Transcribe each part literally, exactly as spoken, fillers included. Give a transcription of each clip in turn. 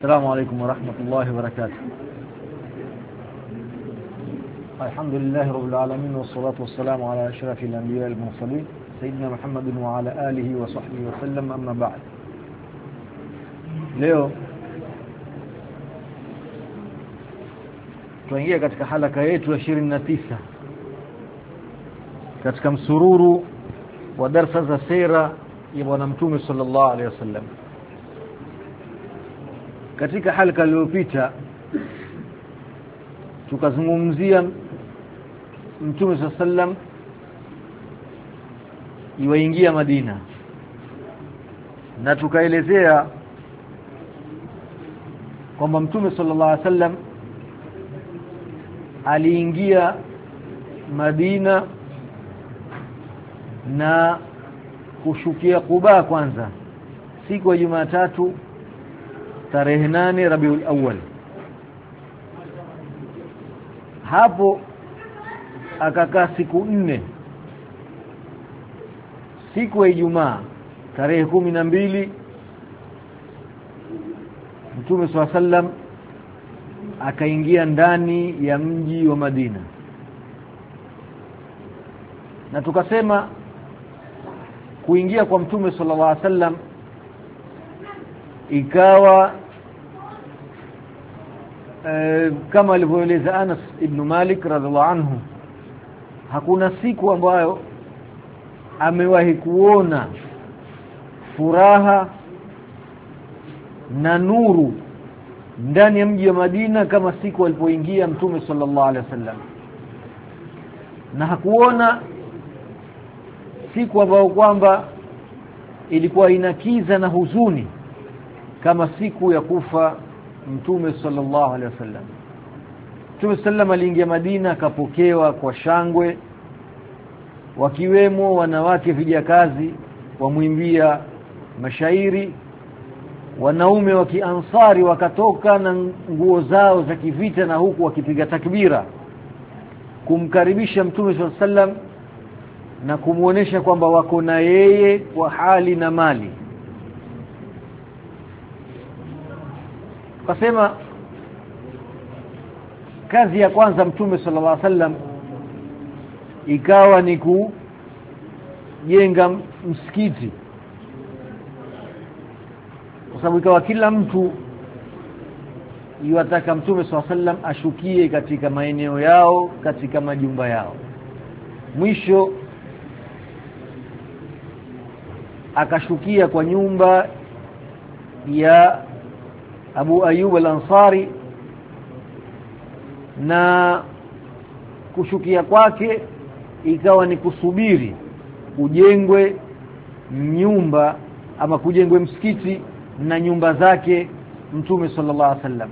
السلام عليكم ورحمة الله وبركاته. الحمد لله رب العالمين والصلاة والسلام على أشرف الأنبياء المرسلين سيدنا محمد وعلى آله وصحبه وسلم. أما بعد, leo tuingia katika halaka yetu ya ishirini na tisa katika msururu wa darasa za sira ya bwana mtume sallallahu alaihi wasallam. Katika halaka iliyopita tukazungumzia mtume sallallahu alaihi wasallam yuingia Madina, na tukaelezea kwamba mtume sallallahu alaihi wasallam aliingia Madina na kushukia Quba kwanza siku ya Jumatatu tarehe nane Rabiul Awwal. Hapo akakaa siku nne. Siku ya Ijumaa tarehe kumi na mbili Mtume swalla sallam akaingia ndani ya mji wa Madina, na tukasema kuingia kwa Mtume sallallahu alaihi wasallam ikawa e, kama alivyoeleza Anas ibn Malik radhiallahu anhu, hakuna siku ambayo amewahi kuona furaha na nuru ndani ya mji wa Madina kama siku alipoingia Mtume sallallahu alaihi wasallam, na hakuona siku ambayo kwamba ilikuwa inakiza na huzuni kama siku ya kufa Mtume sallallahu alaihi wasallam. Mtume sallam aliingia Madina akapokewa kwa shangwe, wakiwemo wanawake vijakazi wamwimbia mashairi, wanaume wa Kiansari wakatoka na nguo zao za kivita na huku wakipiga takbira kumkaribisha Mtume sallallahu alaihi wasallam na kumuonesha kwamba wako na yeye kwa hali na mali. Kasema kazi ya kwanza Mtume sallallahu alaihi wasallam ikawa ni kujenga msikiti, kwa sababu ikawa kila mtu yuataka Mtume sallallahu alaihi wasallam ashukie katika maeneo yao, katika majumba yao. Mwisho akashukia kwa nyumba ya Abu Ayyub al-Ansari, na kushukia kwake ikawa ni kusubiri kujengwe nyumba ama kujengwe msikiti na nyumba zake Mtume sallallahu alaihi wasallam.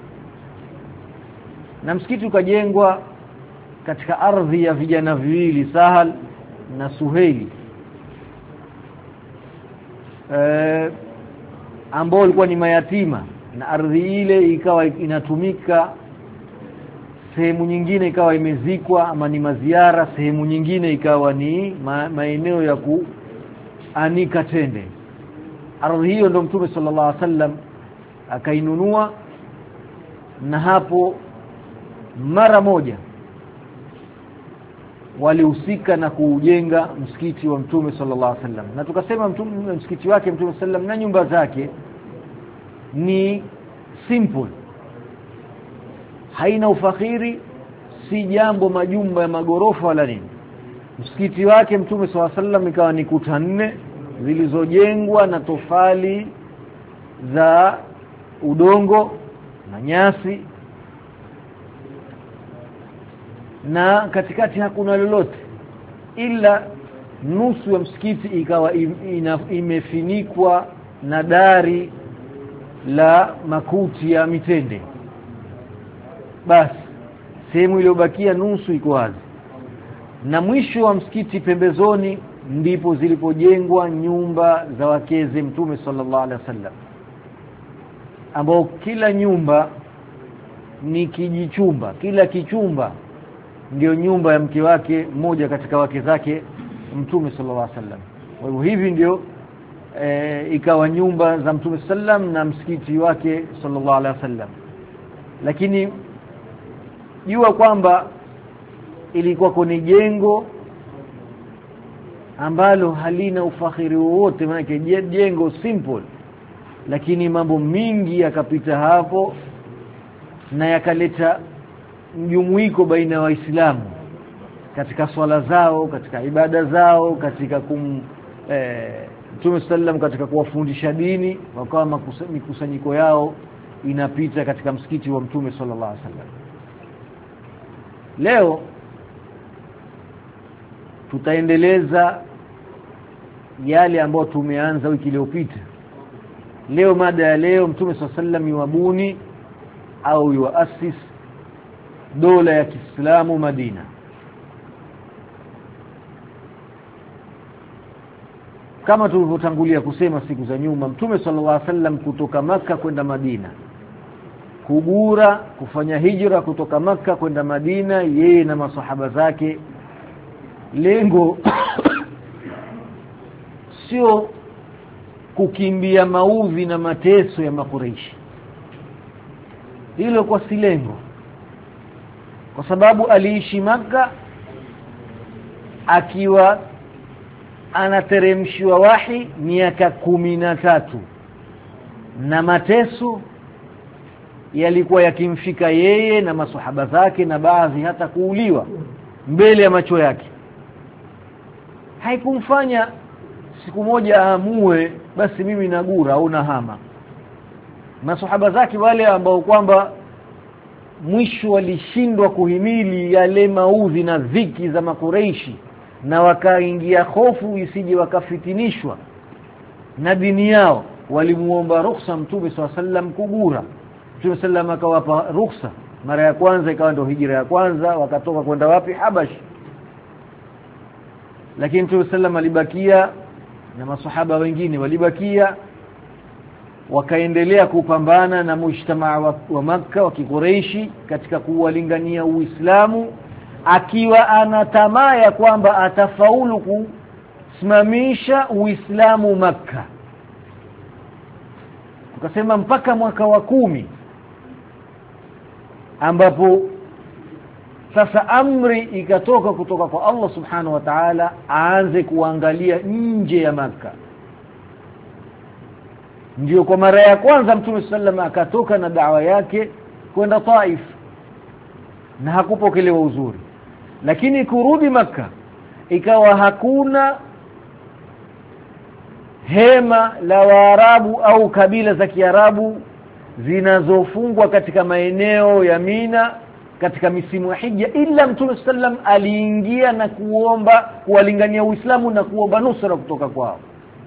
Na msikiti ukajengwa katika ardhi ya vijana viwili, Sahal na Suhaili, eh ambao walikuwa ni mayatima, na ardhi ile ikawa inatumika, sehemu nyingine ikawa imezikwa ama ni maziara, sehemu nyingine ikawa ni ma, maeneo ya kuanika tende. Ardhi hiyo ndio Mtume sallallahu alaihi wasallam akainunua, na hapo mara moja walihusika na kujenga msikiti wa Mtume sallallahu alaihi wasallam. Na tukasema mtume msikiti wake Mtume sallallahu alaihi wasallam na nyumba zake ni simple, haina ufakhiri, si jambo majumba ya magorofa wala nini. Msikiti wake Mtume sallallahu alaihi wasallam ikawa ni kuta nne zilizojengwa na tofali za udongo na nyasi, na katikati hakuna lolote, ila nusu ya msikiti ikawa imefinikwa na dari la makuti ya mitende. Basi sehemu iliyobakia nusu iko wazi, na mwisho wa msikiti pembezoni ndipo zilipojengwa nyumba za wakeze Mtume sallallahu alaihi wasallam, ambao kila nyumba ni kijichumba, kila kichumba ndio nyumba ya mke wake mmoja katika wake zake Mtume sallallahu alaihi wasallam. Kwa hivyo hivi ndio e, ikawa nyumba za Mtume sallam na msikiti wake sallallahu alaihi wasallam. Lakini jua kwamba ilikuwa kwenye jengo ambalo halina ufakhiri wowote, maana jengo simple, lakini mambo mingi yakapita hapo na yakaleta mjumuiko baina ya Waislamu katika swala zao, katika ibada zao, katika kum eh, Mtume sallam katika kuwafundisha dini, wakawa mikusanyiko yao inapita katika msikiti wa Mtume sallallahu alaihi wasallam. Leo tutaendeleza yale ambayo tumeanza wiki iliyopita. Leo mada ya leo, Mtume sallallahu alaihi wasallam yuabuni au yuasis dola ya Kiislamu Madina. Kama tulivyotangulia kusema siku za nyuma, Mtume sallallahu alaihi wasallam kutoka Makka kwenda Madina, kugura kufanya hijra kutoka Makka kwenda Madina, yeye na masahaba zake, lengo sio kukimbia maudhi na mateso ya Makuraishi. Hilo kwa si lengo, kwa sababu aliishi Makka akiwa anateremshiwa wahi miaka kumi na tatu, na mateso yalikuwa yakimfika yeye na masahaba zake, na baadhi hata kuuliwa mbele ya macho yake. Haikumfanya siku moja aamue basi mimi nagura au nahama. Masahaba zake wale ambao kwamba mwisho walishindwa kuhimili yale maudhi na dhiki za Makuraishi, na wakaingia hofu isije wakafitinishwa na dini yao, walimuomba ruhusa Mtume sallallahu alaihi wasallam kugura. Mtume sallallahu akawapa ruhusa. Mara ya kwanza ikawa ndio hijra ya kwanza, wakatoka kwenda wapi? Habash. Lakini Mtume sallallahu alibakia na masahaba wengine walibakia, wakaendelea kupambana na mujtamaa wa, wa Makka wa Kikureishi katika kuwalingania Uislamu, akiwa ana tamaa ya kwamba atafaulu kusimamisha Uislamu Makka. Tukasema mpaka mwaka wa kumi ambapo sasa amri ikatoka kutoka kwa Allah subhanahu wa ta'ala aanze kuangalia nje ya Makka. Ndio kwa mara ya kwanza Mtume sallallahu akatoka na da'wa yake kwenda Taif, na hakupokelewa uzuri. Lakini kurudi Makka ikawa hakuna hema la Waarabu au kabila za Kiarabu zinazofungwa katika maeneo ya Mina katika misimu ya Hija, ila Mtume sallam aliingia na kuomba kuwalingania Uislamu na kuomba nusra kutoka kwao,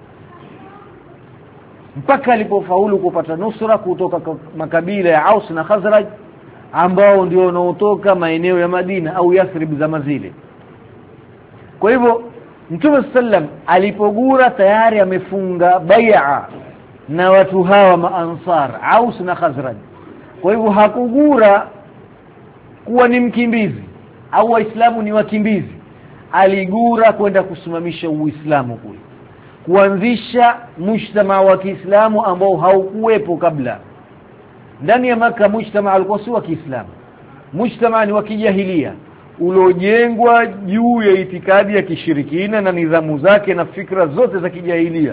mpaka alipofaulu kupata nusra kutoka kwa makabila ya Aus na Khazraj ambao ndio wanaotoka maeneo ya Madina au Yathrib za mazile. Kwa hivyo Mtume sallam alipogura tayari amefunga bai'a na watu hawa maansar Aus na Khazraj. Kwa hivyo hakugura kuwa ni mkimbizi au Waislamu ni wakimbizi, aligura kwenda kusimamisha Uislamu kule, kuanzisha mujtamaa wa Kiislamu ambao haukuwepo kabla. Ndani ya Makka mujtamaa ulikuwa si wa Kiislamu, mujtamaa ni wa kijahilia uliojengwa juu ya itikadi ya kishirikina na nidhamu zake na fikra zote za kijahilia.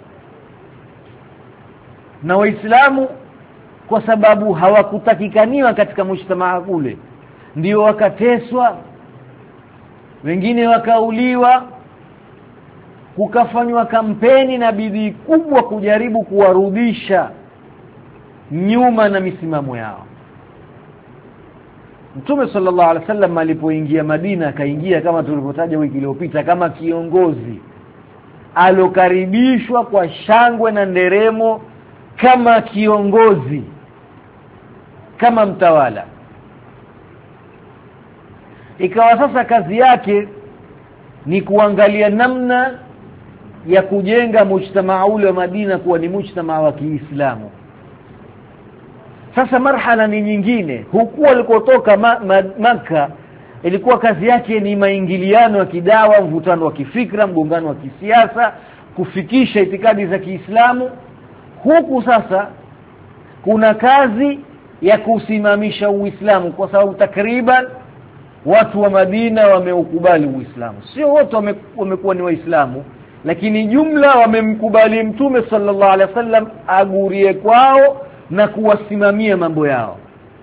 Na Waislamu kwa sababu hawakutakikaniwa katika mujtamaa ule, ndio wakateswa, wengine wakauliwa, kukafanywa kampeni na bidii kubwa kujaribu kuwarudisha nyuma na misimamo yao. Mtume sallallahu alaihi wasallam alipoingia Madina, akaingia kama tulivyotaja wiki iliyopita kama kiongozi, alokaribishwa kwa shangwe na nderemo kama kiongozi, kama mtawala. Ikawa sasa kazi yake ni kuangalia namna ya kujenga mujtamaa ule wa Madina kuwa ni mujtamaa wa Kiislamu. Sasa marhala ni nyingine. Huku alikotoka ma, ma, Makka ilikuwa kazi yake ni maingiliano ya kidawa, mvutano wa kifikra, mgongano wa kisiasa, kufikisha itikadi za Kiislamu, huku sasa kuna kazi ya kusimamisha Uislamu, kwa sababu takriban watu wa Madina wameukubali Uislamu. Sio wote wamekuwa ni Waislamu, lakini jumla wamemkubali Mtume sallallahu alaihi wasallam agurie kwao na kuwasimamia mambo yao.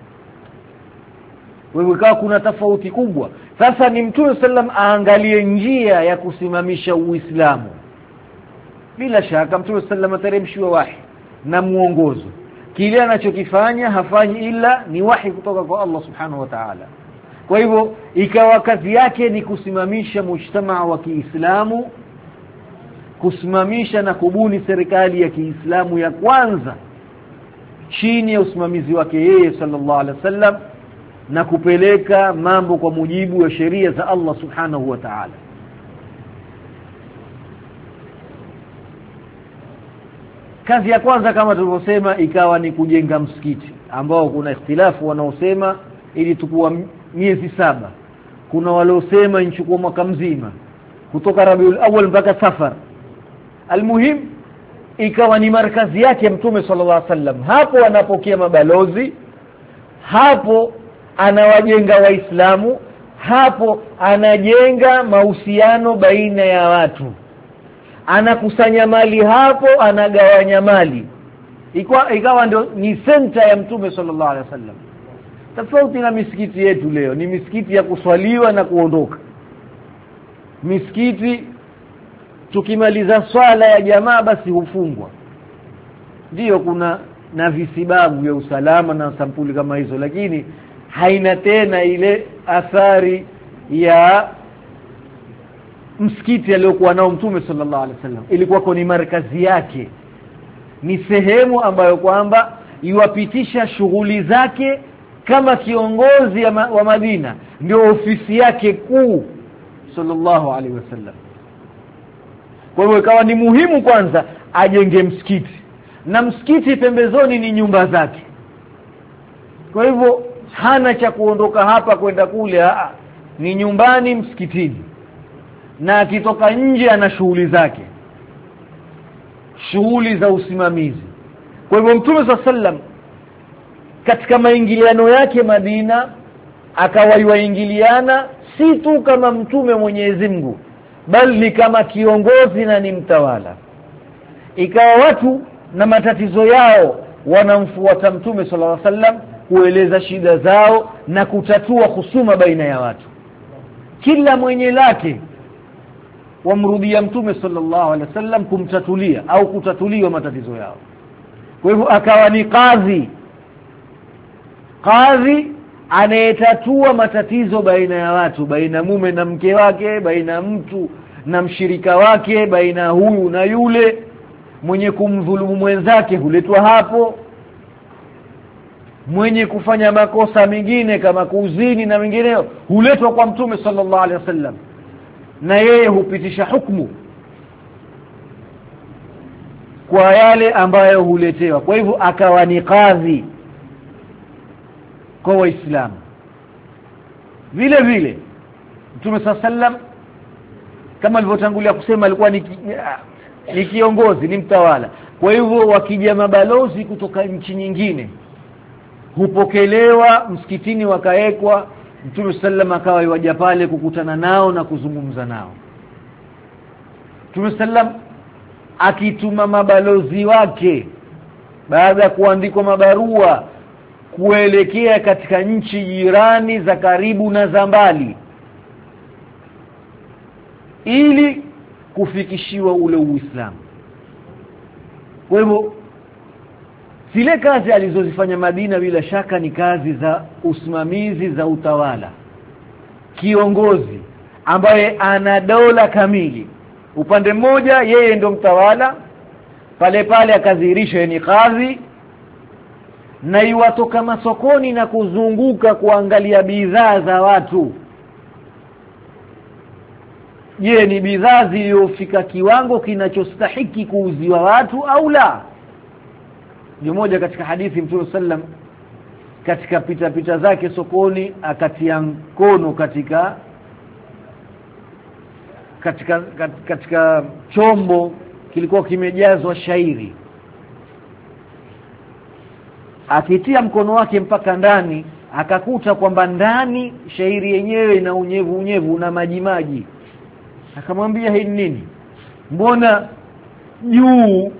Wewe kwa kuna tofauti kubwa. Sasa ni Mtume sallam aangalie njia ya kusimamisha Uislamu. Bila shaka Mtume sallam ateremshiwa wahi na muongozo. Kile anachokifanya hafanyi ila ni wahi kutoka kwa Allah subhanahu wa ta'ala. Kwa hivyo ikawa kazi yake ni kusimamisha mujtamaa wa Kiislamu, kusimamisha na kubuni serikali ya Kiislamu ya kwanza chini ya usimamizi wake yeye sallallahu alaihi wasallam, na kupeleka mambo kwa mujibu wa sheria za Allah subhanahu wa ta'ala. Kazi ya kwanza kama tulivyosema ikawa ni kujenga msikiti, ambao kuna ikhtilafu wanaosema ili tukua miezi saba, kuna waliosema inchukua mwaka mzima kutoka Rabiul Awwal mpaka Safar. Almuhim ikawa ni markazi yake Mtume sallallahu alaihi wasallam. Hapo anapokea mabalozi, hapo anawajenga Waislamu, hapo anajenga mahusiano baina ya watu, anakusanya mali hapo, anagawanya mali. Ikawa ikawa ndio ni center ya Mtume sallallahu alaihi wasallam. Tofauti na misikiti yetu leo, ni misikiti ya kuswaliwa na kuondoka. Misikiti tukimaliza swala ya jamaa basi hufungwa. Ndio kuna na visibabu vya usalama na sampuli kama hizo, lakini haina tena ile athari ya msikiti aliyokuwa nao Mtume sallallahu alaihi wasallam. Ilikuwa ni markazi yake, ni sehemu ambayo kwamba iwapitisha shughuli zake kama kiongozi wa Madina, ndio ofisi yake kuu sallallahu alaihi wasallam. Kwa hiyo ikawa ni muhimu kwanza ajenge msikiti, na msikiti pembezoni ni nyumba zake. Kwa hivyo hana cha kuondoka hapa kwenda kule, aa, ni nyumbani msikitini, na akitoka nje ana shughuli zake, shughuli za usimamizi. Kwa hivyo Mtume sallallahu alaihi wasallam katika maingiliano yake Madina akawaingiliana si tu kama mtume Mwenyezi Mungu, bali ni kama kiongozi na ni mtawala. Ikawa watu na matatizo yao wanamfuata Mtume sallallahu alaihi wasallam kueleza shida zao na kutatua husuma baina ya watu. Kila mwenye lake wamrudia Mtume sallallahu alaihi wasallam kumtatulia au kutatuliwa matatizo yao. Kwa hivyo akawa ni kadhi kadhi anayetatua matatizo baina ya watu, baina mume na mke wake, baina mtu na mshirika wake, baina huyu na yule. Mwenye kumdhulumu mwenzake huletwa hapo, mwenye kufanya makosa mengine kama kuzini na mengineo huletwa kwa Mtume sallallahu alaihi wasallam, na yeye hupitisha hukumu kwa yale ambayo huletewa. Kwa hivyo akawa ni kadhi kwa Waislamu. Vile vile Mtume sallallahu alaihi wasallam kama alivyotangulia kusema alikuwa ni, ni kiongozi, ni mtawala. Kwa hivyo wakija mabalozi kutoka nchi nyingine hupokelewa msikitini, wakaekwa. Mtume sallallahu akawa yuaja pale kukutana nao na kuzungumza nao. Mtume sallallahu akituma mabalozi wake baada ya kuandikwa mabarua kuelekea katika nchi jirani za karibu na za mbali, ili kufikishiwa ule Uislamu. Kwa hivyo zile kazi alizozifanya Madina bila shaka ni kazi za usimamizi, za utawala, kiongozi ambaye ana dola kamili. Upande mmoja yeye ndo mtawala, pale pale akadhihirisha ni kadhi, na iwatoka masokoni na kuzunguka kuangalia bidhaa za watu. Je, ni bidhaa zilizofika kiwango kinachostahiki kuuziwa watu au la? Ni moja katika hadithi Mtume sallam katika pita pita zake sokoni akatia mkono katika katika katika chombo kilikuwa kimejazwa shairi. Akitia mkono wake mpaka ndani akakuta kwamba ndani shairi yenyewe ina unyevu unyevu na maji maji. Akamwambia, hii nini? Mbona juu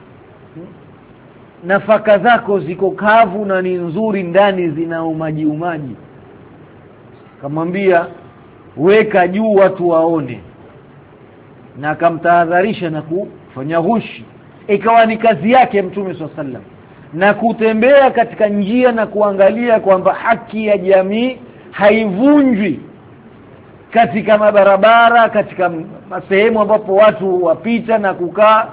nafaka zako ziko kavu na ni nzuri, ndani zina umaji umaji? Akamwambia, weka juu watu waone. Na akamtahadharisha na kufanya ghushi. Ikawa ni kazi yake Mtume swalla sallam, na kutembea katika njia na kuangalia kwamba haki ya jamii haivunjwi katika mabarabara, katika sehemu ambapo watu wapita na kukaa.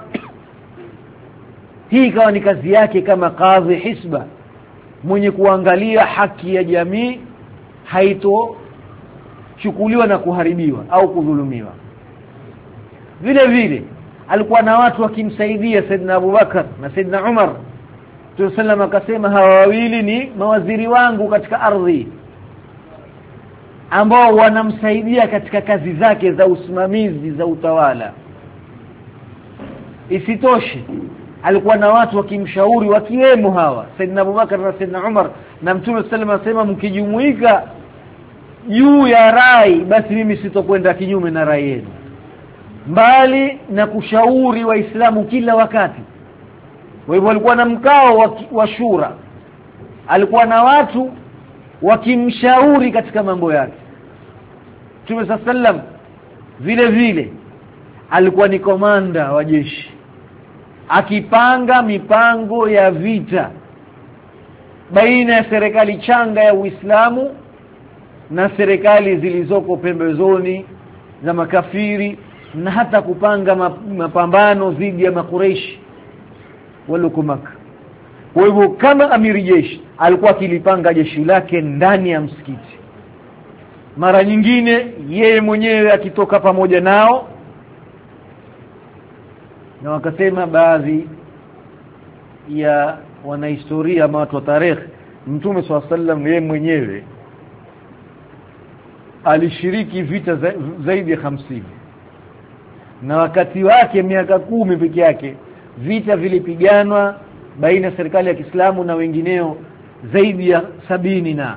Hii ikawa ni kazi yake kama kadhi hisba, mwenye kuangalia haki ya jamii haito chukuliwa na kuharibiwa au kudhulumiwa. Vile vile alikuwa na watu wakimsaidia Saidina Abu Bakar na Saidina Umar. Mtume sallam akasema, hawa wawili ni mawaziri wangu katika ardhi, ambao wanamsaidia katika kazi zake za usimamizi za utawala. Isitoshe alikuwa na watu wakimshauri, wakiwemo hawa Saidina Abu Bakar na Saidina Umar. Na Mtume sallam anasema, mkijumuika juu ya rai, basi mimi sitokwenda kinyume na rai yenu, mbali na kushauri Waislamu kila wakati. Kwa hivyo alikuwa na mkao wa, wa shura. Alikuwa na watu wakimshauri katika mambo yake. Mtume sallam vile vile alikuwa ni komanda wa jeshi, akipanga mipango ya vita baina ya serikali changa ya Uislamu na serikali zilizoko pembezoni za makafiri, na hata kupanga mapambano dhidi ya makureishi walio Makka. Kwa hivyo kama amiri jeshi alikuwa akilipanga jeshi lake ndani ya msikiti, mara nyingine yeye mwenyewe akitoka pamoja nao. Na wakasema baadhi ya wanahistoria ama watu wa tarehe, Mtume swalla sallam yeye mwenyewe alishiriki vita za, zaidi ya hamsini, na wakati wake miaka kumi peke yake vita vilipiganwa baina ya serikali ya Kiislamu na wengineo zaidi ya sabini. Na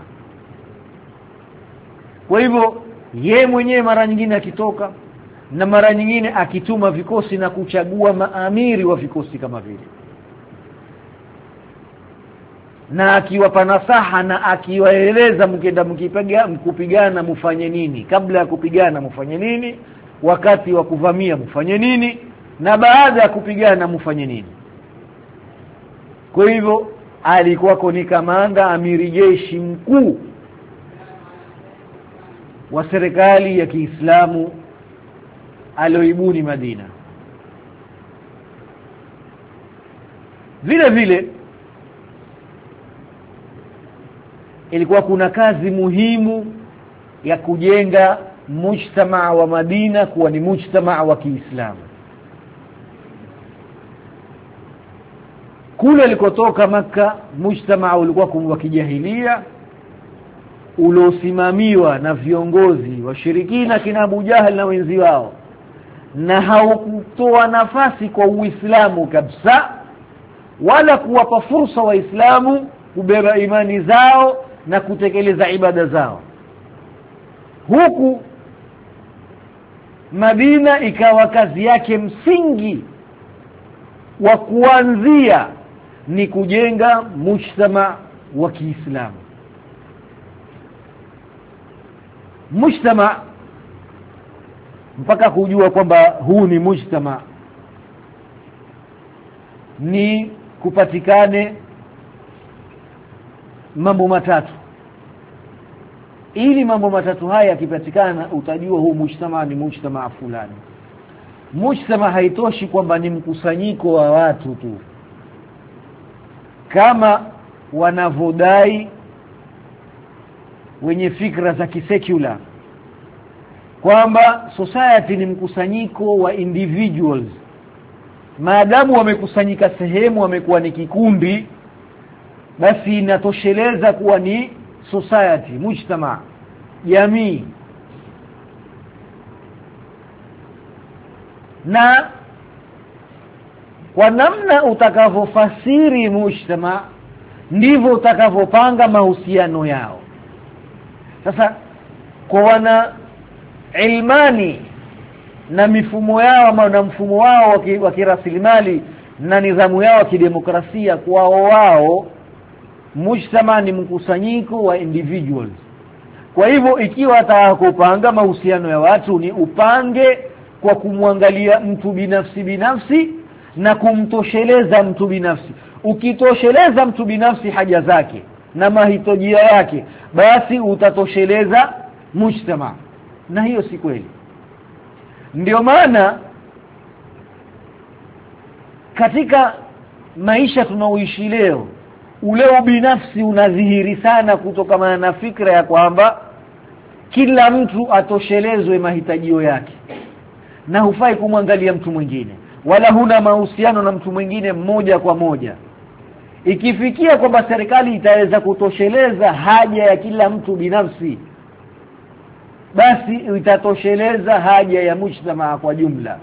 kwa hivyo yeye mwenyewe mara nyingine akitoka, na mara nyingine akituma vikosi na kuchagua maamiri wa vikosi kama vile, na akiwapa nasaha na akiwaeleza, mkienda mkipiga mkupigana mfanye nini, kabla ya kupigana mfanye nini, wakati wa kuvamia mfanye nini, na baada ya kupigana mfanye nini. Kwa hivyo alikuwa ni kamanda, amiri jeshi mkuu wa serikali ya Kiislamu alioibuni Madina. Vile vile ilikuwa kuna kazi muhimu ya kujenga mujtamaa wa Madina kuwa ni mujtamaa wa Kiislamu. Kule alikotoka Makka, mujtamaa ulikuwa wa kijahilia uliosimamiwa na viongozi washirikina kina Abu Jahal na wenzi wao, na haukutoa nafasi kwa Uislamu kabisa, wala kuwapa fursa Waislamu kubeba imani zao na kutekeleza ibada zao. Huku Madina ikawa kazi yake msingi wa kuanzia ni kujenga mujtama wa Kiislamu. Mujtama, mpaka kujua kwamba huu ni mujtama, ni kupatikane mambo matatu. Ili mambo matatu haya yakipatikana, utajua huu mujtama ni mujtama fulani. Mujtama haitoshi kwamba ni mkusanyiko wa watu tu, kama wanavodai wenye fikra za kisecular kwamba society ni mkusanyiko wa individuals. Maadamu wamekusanyika sehemu, wamekuwa ni kikundi, basi inatosheleza kuwa ni society, mujtama, jamii. Na kwa namna utakavyofasiri mujtama ndivyo utakavyopanga mahusiano yao. Sasa kwa wana ilmani na mifumo yao na mfumo wao wa kirasilimali na nidhamu yao ya kidemokrasia, kwa wao mujtama ni mkusanyiko wa individuals. Kwa hivyo ikiwa atakupanga mahusiano ya watu ni upange kwa kumwangalia mtu binafsi binafsi na kumtosheleza mtu binafsi. Ukitosheleza mtu binafsi haja zake na mahitaji yake, basi utatosheleza mujtama, na hiyo si kweli. Ndio maana katika maisha tunaoishi leo ule ubinafsi unadhihiri sana kutokana na fikra ya kwamba kila mtu atoshelezwe mahitajio yake na hufai kumwangalia mtu mwingine wala huna mahusiano na mtu mwingine mmoja kwa moja. Ikifikia kwamba serikali itaweza kutosheleza haja ya kila mtu binafsi, basi itatosheleza haja ya mujtama kwa jumla.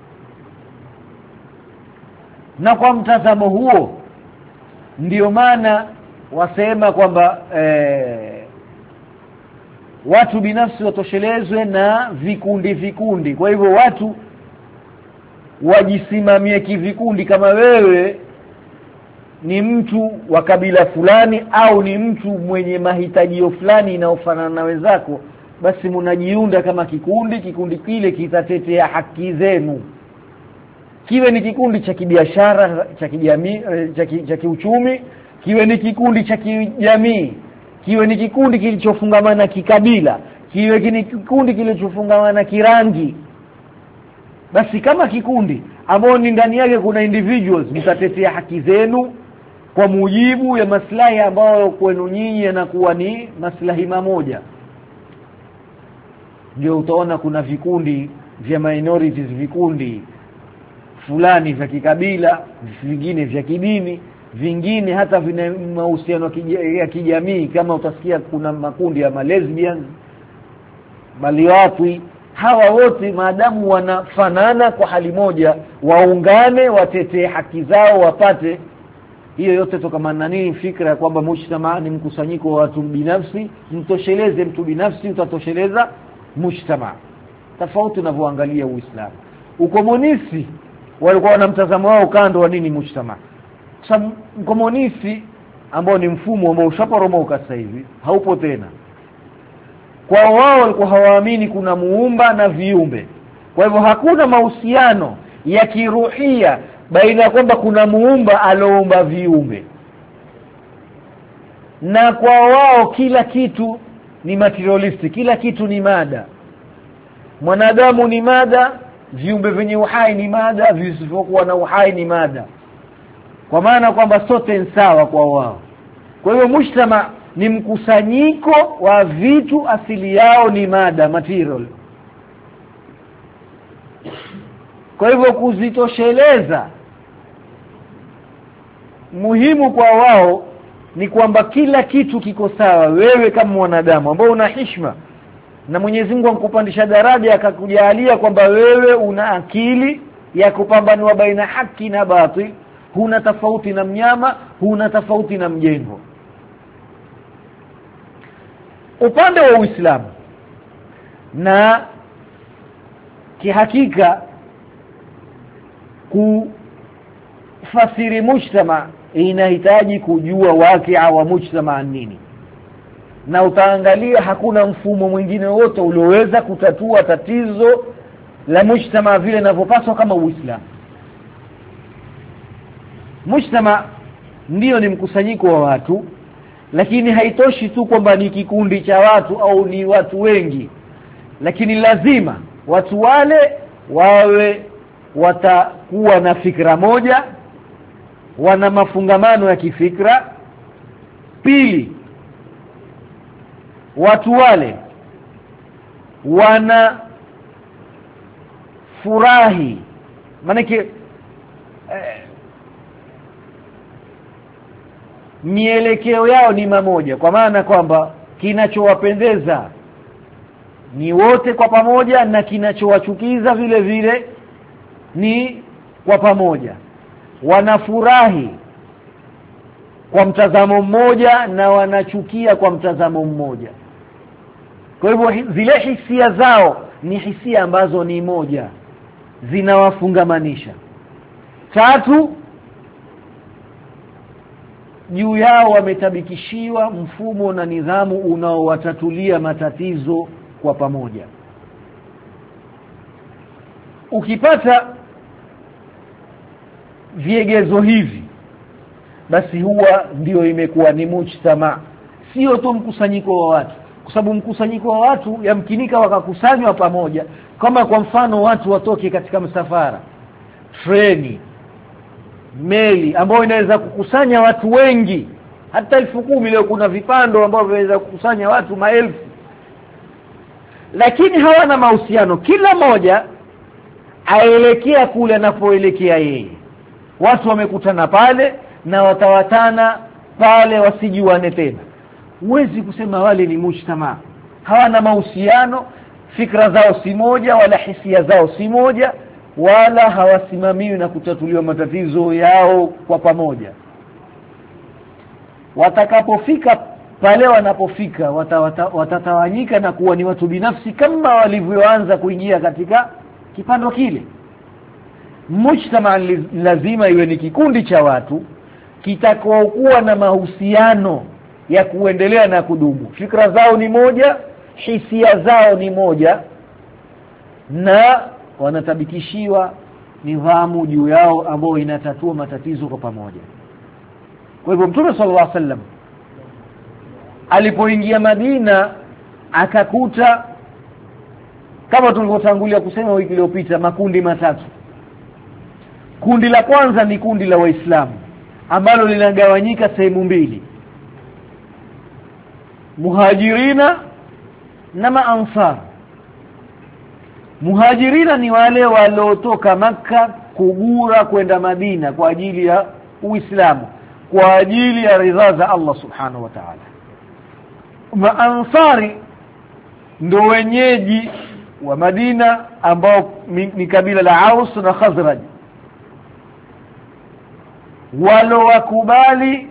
Na kwa mtazamo huo ndio maana wasema kwamba eh, watu binafsi watoshelezwe na vikundi vikundi. Kwa hivyo watu wajisimamie kivikundi. Kama wewe ni mtu wa kabila fulani au ni mtu mwenye mahitajio fulani inaofanana na wenzako, basi mnajiunda kama kikundi. Kikundi kile kitatetea haki zenu, kiwe ni kikundi cha kibiashara, cha kijamii, cha kiuchumi, kiwe ni kikundi cha kijamii, kiwe ni kikundi kilichofungamana kikabila, kiwe ni kikundi kilichofungamana kirangi. Basi kama kikundi ambao ni ndani yake kuna individuals, mtatetea haki zenu kwa mujibu ya maslahi ambayo kwenu nyinyi yanakuwa ni maslahi mamoja. Ndio utaona kuna vikundi vya minorities, vikundi fulani vya kikabila, vingine vya kidini, vingine hata vina mahusiano ya kijamii. Kama utasikia kuna makundi ya lesbians, maliwatwi, hawa wote maadamu wanafanana kwa hali moja, waungane watetee haki zao wapate. Hiyo yote tokamana nini? Fikra kwamba mujtama ni mkusanyiko wa watu binafsi. Mtosheleze mtu binafsi, utatosheleza mujtama. Tofauti unavyoangalia Uislamu. Ukomunisti walikuwa na mtazamo wao kando wa nini mujtama. Kwa ukomunisti ambao ni mfumo ambao ushaporomoka sasa hivi, haupo tena. Kwa wao walikuwa hawaamini kuna muumba na viumbe. Kwa hivyo hakuna mahusiano ya kiruhia baina ya kwamba kuna muumba aloumba viumbe. Na kwa wao kila kitu ni materialistic, kila kitu ni mada. Mwanadamu ni mada, viumbe vyenye uhai ni mada, visivyokuwa na uhai ni mada. Kwa maana kwamba sote ni sawa kwa wao. Kwa hiyo mujtama ni mkusanyiko wa vitu asili yao ni mada, material. Kwa hivyo kuzitosheleza muhimu kwa wao ni kwamba kila kitu kiko sawa. Wewe kama mwanadamu ambao una heshima na Mwenyezi Mungu ankupandisha daraja akakujalia kwamba wewe una akili ya kupambanua baina haki na batil, huna tofauti na mnyama, huna tofauti na mjengo. Upande wa Uislamu na kihakika kufasiri mujtama inahitaji kujua wakia wa mujtama nini, na utaangalia hakuna mfumo mwingine wote ulioweza kutatua tatizo la mujtama vile linavyopaswa kama Uislamu. Mujtama ndio ni mkusanyiko wa watu, lakini haitoshi tu kwamba ni kikundi cha watu au ni watu wengi, lakini lazima watu wale wawe watakuwa na fikra moja, wana mafungamano ya kifikra. Pili, watu wale wana furahi, manake eh, mielekeo yao ni mamoja, kwa maana kwamba kinachowapendeza ni wote kwa pamoja na kinachowachukiza vile vile ni kwa pamoja. wanafurahi kwa mtazamo mmoja na wanachukia kwa mtazamo mmoja. Kwa hivyo zile hisia zao ni hisia ambazo ni moja, zinawafungamanisha. Tatu, juu yao wametabikishiwa mfumo na nidhamu unaowatatulia matatizo kwa pamoja. Ukipata viegezo hivi, basi huwa ndio imekuwa ni mujtama, sio tu mkusanyiko wa watu. Kwa sababu mkusanyiko wa watu yamkinika wakakusanywa pamoja, kama kwa mfano watu watoke katika msafara, treni, meli ambayo inaweza kukusanya watu wengi, hata elfu kumi. Leo kuna vipando ambavyo vinaweza kukusanya watu maelfu, lakini hawana mahusiano. Kila moja aelekea kule anapoelekea yeye. Watu wamekutana pale na watawatana pale, wasijuane tena. Huwezi kusema wale ni mujtama. Hawana mahusiano, fikra zao si moja, wala hisia zao si moja, wala hawasimamiwi na kutatuliwa matatizo yao kwa pamoja. Watakapofika pale wanapofika, watatawanyika wata, na kuwa ni watu binafsi kama walivyoanza kuingia katika kipando kile. Mujtama lazima iwe ni kikundi cha watu kitakaokuwa na mahusiano ya kuendelea na kudumu. Fikra zao ni moja, hisia zao ni moja, na wanatabikishiwa nidhamu juu yao ambayo inatatua matatizo kwa pamoja. Kwa hivyo Mtume sallallahu alaihi wasallam alipoingia Madina akakuta, kama tulivyotangulia kusema wiki iliyopita, makundi matatu. Kundi la kwanza ni kundi la Waislamu ambalo linagawanyika sehemu mbili, Muhajirina na Maansar. Muhajirina ni wale waliotoka Makka kugura kwenda Madina kwa ajili ya Uislamu, kwa ajili ya ridha za Allah subhanahu wa ta'ala. Maansari ndio wenyeji wa Madina ambao ni kabila la Aus na Khazraj, walo wakubali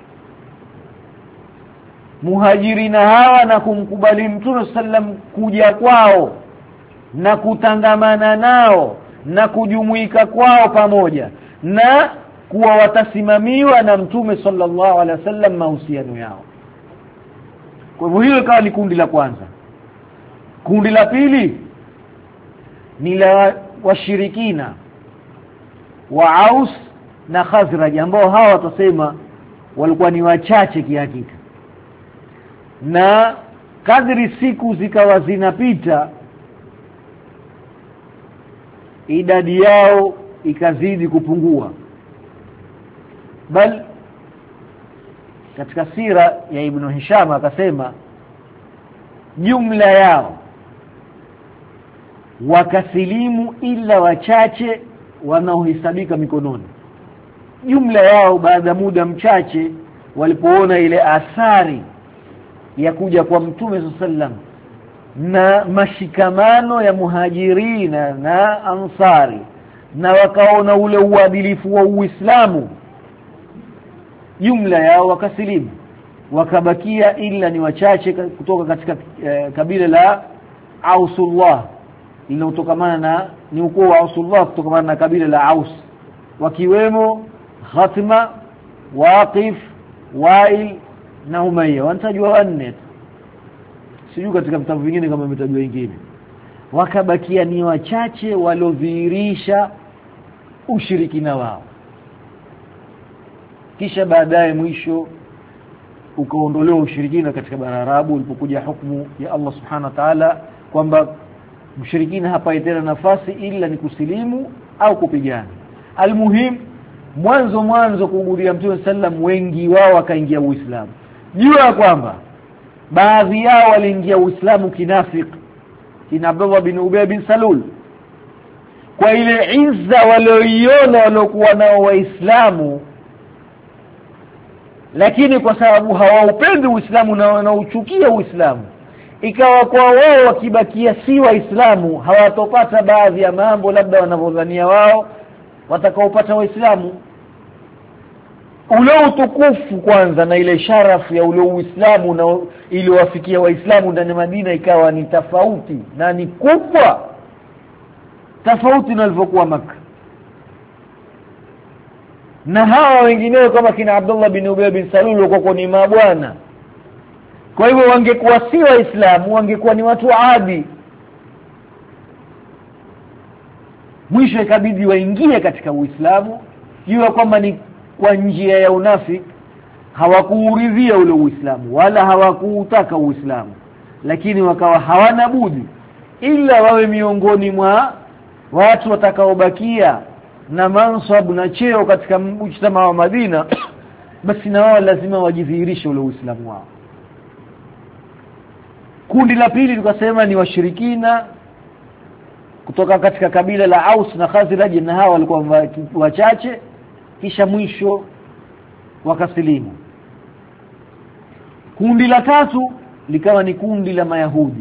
Muhajirina hawa na kumkubali Mtume sallam kuja kwao na kutangamana nao na kujumuika kwao pamoja, na kuwa watasimamiwa na Mtume sallallahu alaihi wasallam mahusiano yao. Kwa hivyo hilo ikawa ni kundi la kwanza. Kundi la pili ni la washirikina wa Aus na Khazraj, ambao hawa tutasema walikuwa ni wachache kihakika, na kadri siku zikawa zinapita idadi yao ikazidi kupungua. Bal katika sira ya Ibn Hisham akasema jumla yao wakasilimu ila wachache wanaohesabika mikononi. Jumla yao baada muda mchache walipoona ile athari ya kuja kwa Mtume sallam na mashikamano ya Muhajirina na Ansari, na wakaona ule uadilifu wa Uislamu, jumla yao wakasilimu, wakabakia ila ni wachache kutoka katika eh, kabila la Ausullah, linalotokamana na ni ukoo wa Ausullah kutokamana na kabila la Aus, wakiwemo Khatma, Waqif, Wail na Umayya. Wanatajwa wanne, sijui katika vitabu vingine kama vimetajwa wengine. Wakabakia ni wachache waliodhihirisha ushirikina wao. Kisha baadaye mwisho ukaondolewa ushirikina katika bara Arabu ulipokuja hukumu ya Allah subhanahu wa ta'ala kwamba mshirikina hapa tena nafasi ila ni kusilimu au kupigana. Almuhim, mwanzo mwanzo kuhudhuria Mtume sallam wengi wao wakaingia Uislamu. Jua kwamba baadhi yao waliingia Uislamu kinafiki, kina Abdullah bin Ubay bin Salul, kwa ile izza walioiona waliokuwa nao Waislamu, lakini kwa sababu hawaupendi Uislamu na wanauchukia Uislamu, ikawa kwa wao wakibakia si Waislamu hawatopata baadhi ya mambo labda wanavyodhania wao watakaopata Waislamu. ule utukufu kwanza na ile sharafu ya ule Uislamu na iliyowafikia Waislamu ndani ya Madina ikawa ni tofauti na ni kubwa tofauti na ilivyokuwa Makkah. Na hawa wengineo kama kina Abdullah bin Ubay bin Salul wako ni mabwana. Kwa hivyo wangekuwa si Waislamu, wangekuwa ni watu adi. Mwisho ikabidi waingie katika Uislamu, jua kwamba ni kwa njia ya unafiki, hawakuuridhia ule Uislamu wala hawakuutaka Uislamu, lakini wakawa hawana budi ila wawe miongoni mwa watu watakaobakia na mansab na cheo katika mujtama wa Madina. Basi na wao lazima wajidhihirishe ule Uislamu wao. Kundi la pili tukasema ni washirikina kutoka katika kabila la Aus na Khazraj, na hawa walikuwa wachache, kisha mwisho wakasilimu. Kundi la tatu likawa ni kundi la Mayahudi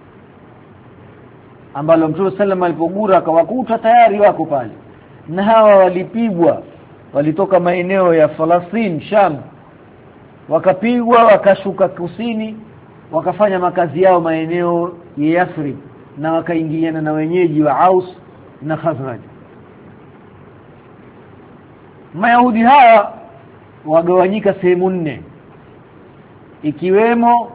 ambalo Mtume sallam alipogura akawakuta tayari wako pale, na hawa walipigwa, walitoka maeneo ya Palestina, Sham, wakapigwa wakashuka kusini, wakafanya makazi yao maeneo ya Yathrib, na wakaingiliana na wenyeji wa Aus na Khazraj. Mayahudi hawa wagawanyika sehemu nne, ikiwemo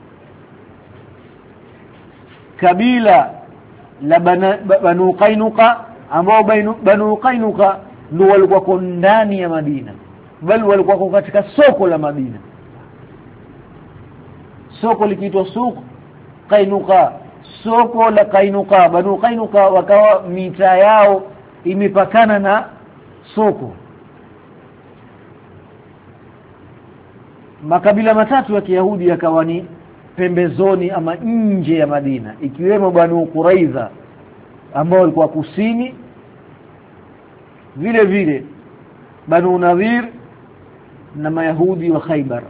kabila la Banu Qainuqa, ambao Banu Qainuqa ndio walikuwa ndani ya Madina, bali walikuwa katika soko la Madina. Soko likiitwa Suq Qainuqa, soko la Qainuqa. Banu Qainuqa wakawa mita yao imepakana na soko. Makabila matatu ya Kiyahudi yakawa ni pembezoni ama nje ya Madina, ikiwemo Banu Quraiza ambao walikuwa kusini, vile vile Banu Nadhir na Mayahudi wa Khaybar.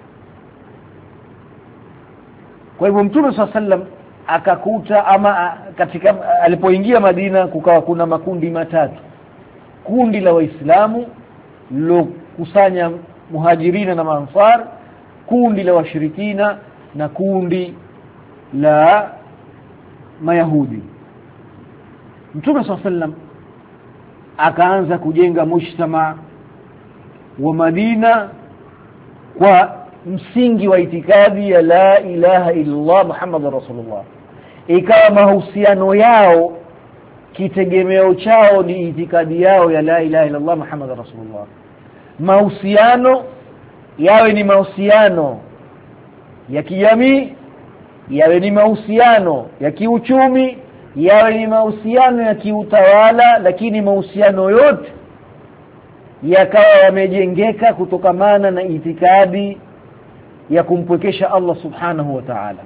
Kwa hivyo Mtume swalla sallam akakuta ama katika alipoingia Madina kukawa kuna makundi matatu. Kundi la Waislamu lilokusanya muhajirina na maansar, kundi la washirikina, na kundi la Mayahudi. Mtume swalla sallam akaanza kujenga mujtama wa Madina kwa msingi wa itikadi ya la ilaha illallah Muhammadur Rasulullah. Ikawa mahusiano yao, kitegemeo chao ni itikadi yao ya la ilaha illallah Muhammadur Rasulullah. Mahusiano yawe ni mahusiano ya kijamii, yawe ni mahusiano ya kiuchumi, yawe ni mahusiano ya kiutawala, lakini mahusiano yote yakawa yamejengeka kutokamana na itikadi ya kumpwekesha Allah subhanahu wa ta'ala.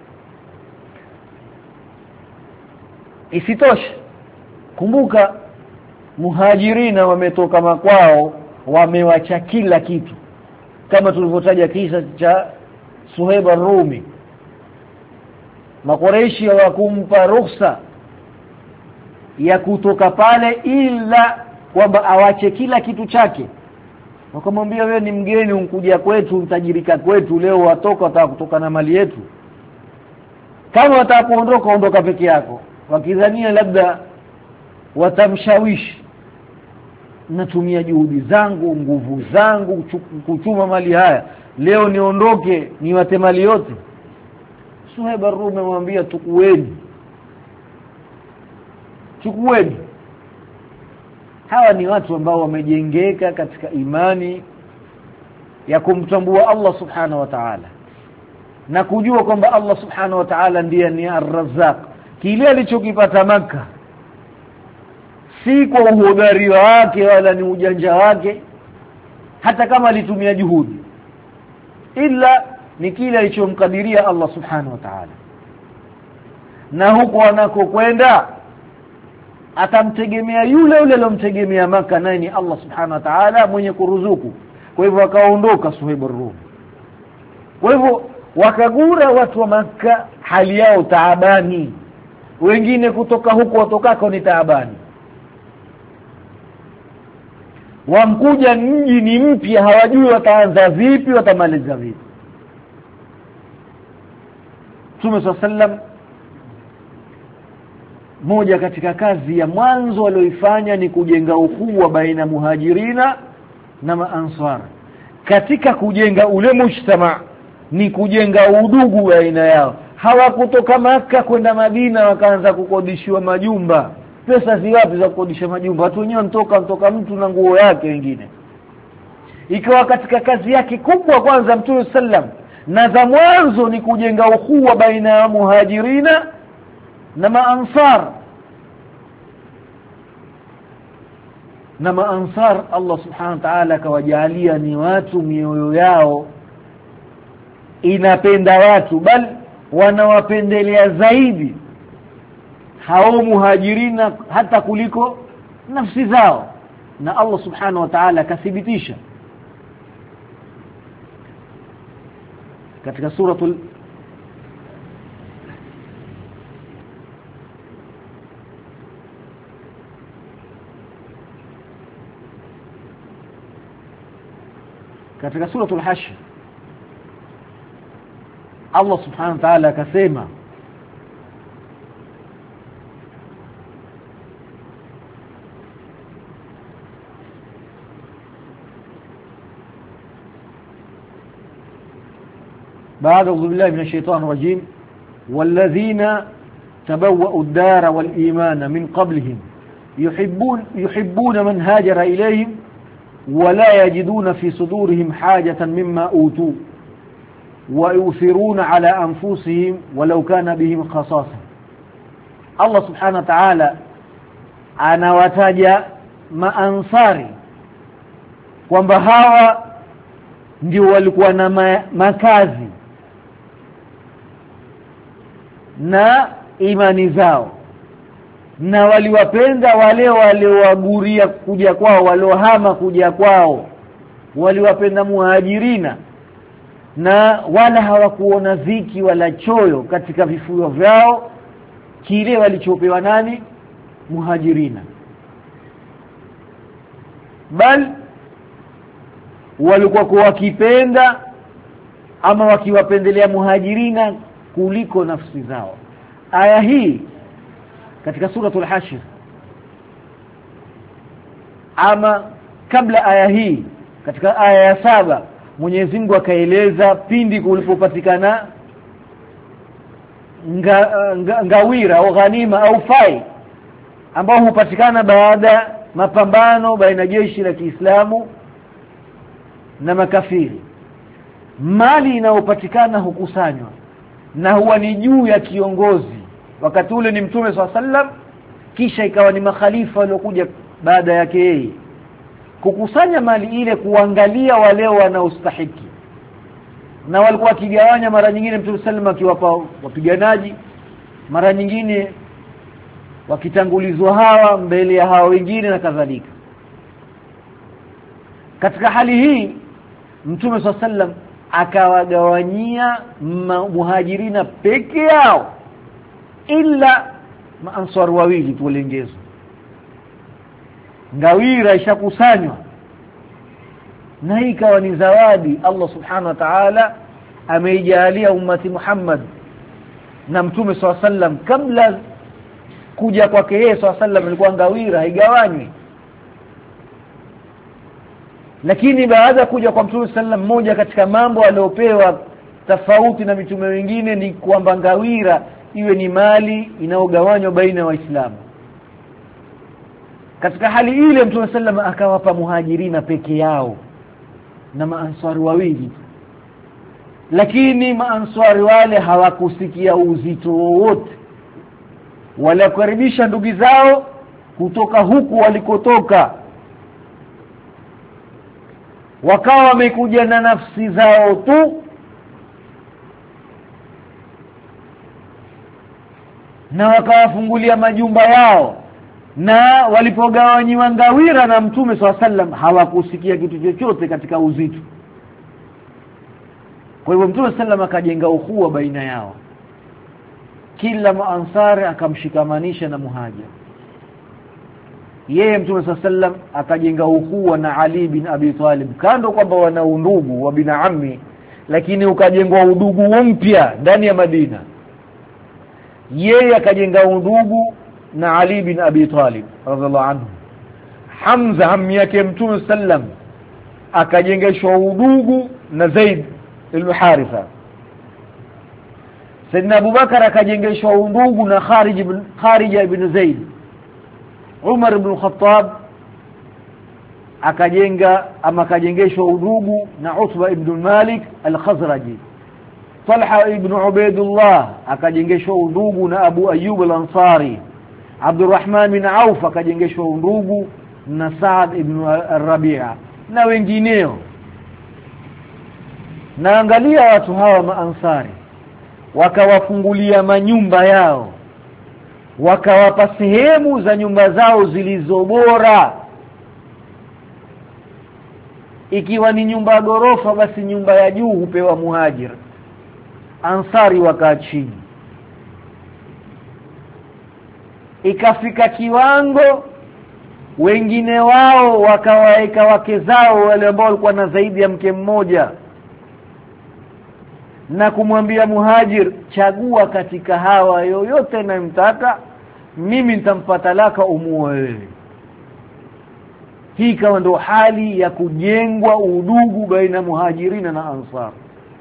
Isitoshe, kumbuka muhajirina wametoka makwao, wamewacha kila kitu, kama tulivyotaja kisa cha Suhaib ar-Rumi. Makureishi hawakumpa ruhusa ya kutoka pale ila kwamba awache kila kitu chake. Wakamwambia, wewe ni mgeni unkuja kwetu, mtajirika kwetu, leo watoka wataka kutoka na mali yetu. Kama watakuondoka ondoka peke yako. Wakidhania labda watamshawishi, natumia juhudi zangu, nguvu zangu kuchuma mali haya, leo niondoke niwate mali yote. Suhaib ar-Rumi amwambia, tukueni chukueni. Hawa ni watu ambao wamejengeka katika imani ya kumtambua Allah subhanahu wa ta'ala, na kujua kwamba Allah subhanahu wa ta'ala ndiye ni Ar-Razzaq. Kile alichokipata Makkah si kwa uhodari wake wala ni ujanja wake, hata kama alitumia juhudi, ila ni kile alichomkadiria Allah subhanahu wa ta'ala. Na huko anakokwenda atamtegemea yule yule alomtegemea Makkah, naye ni Allah subhanahu wa ta'ala mwenye kuruzuku. Kwa hivyo akaondoka Suhaib ar-Rumi. Kwa hivyo wakagura watu wa Makkah hali yao taabani, wengine kutoka huko watokako ni taabani. wamkuja mji ni mpya, hawajui wataanza vipi watamaliza vipi. Mtume swalla sallam moja katika kazi ya mwanzo aliyoifanya ni kujenga ukhuwa baina muhajirina na maansar. Katika kujenga ule mujtama ni kujenga udugu baina yao. Hawakutoka Makka kwenda Madina wakaanza kukodishiwa majumba. Pesa ziwapi za kukodisha majumba? Watu wenyewe mtoka mtoka mtu na nguo yake wengine. Ikawa katika kazi yake kubwa kwanza Mtume sallam na za mwanzo ni kujenga ukhuwa baina ya muhajirina na maansar. Na maansar Allah subhanahu wa ta'ala kawajalia ni watu mioyo yao inapenda watu, bali wanawapendelea zaidi hao muhajirina hata kuliko nafsi zao. Na Allah subhanahu wa ta'ala kathibitisha katika suratul katika suratul Hashr Allah subhanahu wa ta'ala akasema بعد أعوذ بالله من الشيطان الرجيم والذين تبوأوا الدار والإيمان من قبلهم يحبون يحبون من هاجر إليهم ولا يجدون في صدورهم حاجة مما أوتوا ويؤثرون على أنفسهم ولو كان بهم خصاصة. الله سبحانه وتعالى anawataja maansari kwamba hawa ndio walikuwa na makazi na imani zao, na waliwapenda wale waliowaguria kuja kwao, waliohama kuja kwao, waliwapenda muhajirina, na wala hawakuona dhiki wala choyo katika vifuo vyao kile walichopewa nani? Muhajirina. Bal walikuwa wakipenda ama wakiwapendelea muhajirina kuliko nafsi zao. Aya hii katika suratul Hashr, ama kabla aya hii katika aya ya saba Mwenyezi Mungu akaeleza pindi kulipopatikana nga, nga, ngawira au ghanima au fai ambao hupatikana baada mapambano baina jeshi la Kiislamu na makafiri. Mali inayopatikana hukusanywa na huwa ni juu ya kiongozi. Wakati ule ni Mtume swalla sallam, kisha ikawa ni makhalifa waliokuja baada yake yeye kukusanya mali ile, kuangalia wale wanaostahiki. Na walikuwa wakigawanya, mara nyingine Mtume sallam akiwapa wapiganaji, mara nyingine wakitangulizwa hawa mbele ya hawa wengine na kadhalika. Katika hali hii Mtume swalla sallam akawagawanyia muhajirina peke yao, ila maansar wawili tuolengezwa. Ngawira ishakusanywa, na hii ikawa ni zawadi Allah subhanahu wa ta'ala ameijalia ummati Muhammad na Mtume swalla sallam. Kabla kuja kwake yeye swalla sallam ilikuwa ngawira haigawanywi, lakini baada kuja kwa Mtume sallam, moja katika mambo aliyopewa tofauti na mitume wengine ni kwamba ngawira iwe ni mali inayogawanywa baina ya Waislamu. Katika hali ile Mtume sallam akawapa muhajirina peke yao na maansari wawili, lakini maansari wale hawakusikia uzito wote, wala kukaribisha ndugu zao kutoka huku walikotoka, wakawa wamekuja na nafsi zao tu, na wakawafungulia majumba yao. Na walipogawanywa ngawira na Mtume swalla sallam hawakusikia kitu chochote katika uzito. Kwa hivyo Mtume sallam akajenga ukhuwa baina yao, kila maansari akamshikamanisha na muhajir. yeye Mtume sallam akajenga ukuu na Ali bin Abi Talib, kando kwamba wana undugu wa bin ammi, lakini ukajengwa udugu mpya ndani ya Madina. Yeye akajenga undugu na Ali bin Abi Talib radhiallahu anhu. Hamza ammi yake Mtume sallam akajengeshwa udugu na Zaid ibn Haritha. Sayyidina Abu Bakar akajengeshwa undugu na Kharij ibn Kharija ibn Zaid. Umar ibn Khattab akajenga ama akajengeshwa udugu na Utba ibn Malik al-Khazraji. Talha ibn Ubaidullah akajengeshwa udugu na Abu Ayyub al-Ansari. Abdurrahman bin Auf akajengeshwa udugu na Saad ibn al-Rabi'a na wengineo. Naangalia watu hawa maansari, wakawafungulia manyumba yao, wakawapa sehemu za nyumba zao zilizobora. Ikiwa ni nyumba gorofa, basi nyumba ya juu hupewa muhajir, ansari wakaa chini. Ikafika kiwango wengine wao wakawaeka wake zao wale ambao walikuwa na zaidi ya mke mmoja, na kumwambia muhajir, chagua katika hawa yoyote ninayemtaka, mimi nitampa talaka, umuoe wewe. Hii kama ndo hali ya kujengwa udugu baina muhajirina na ansar.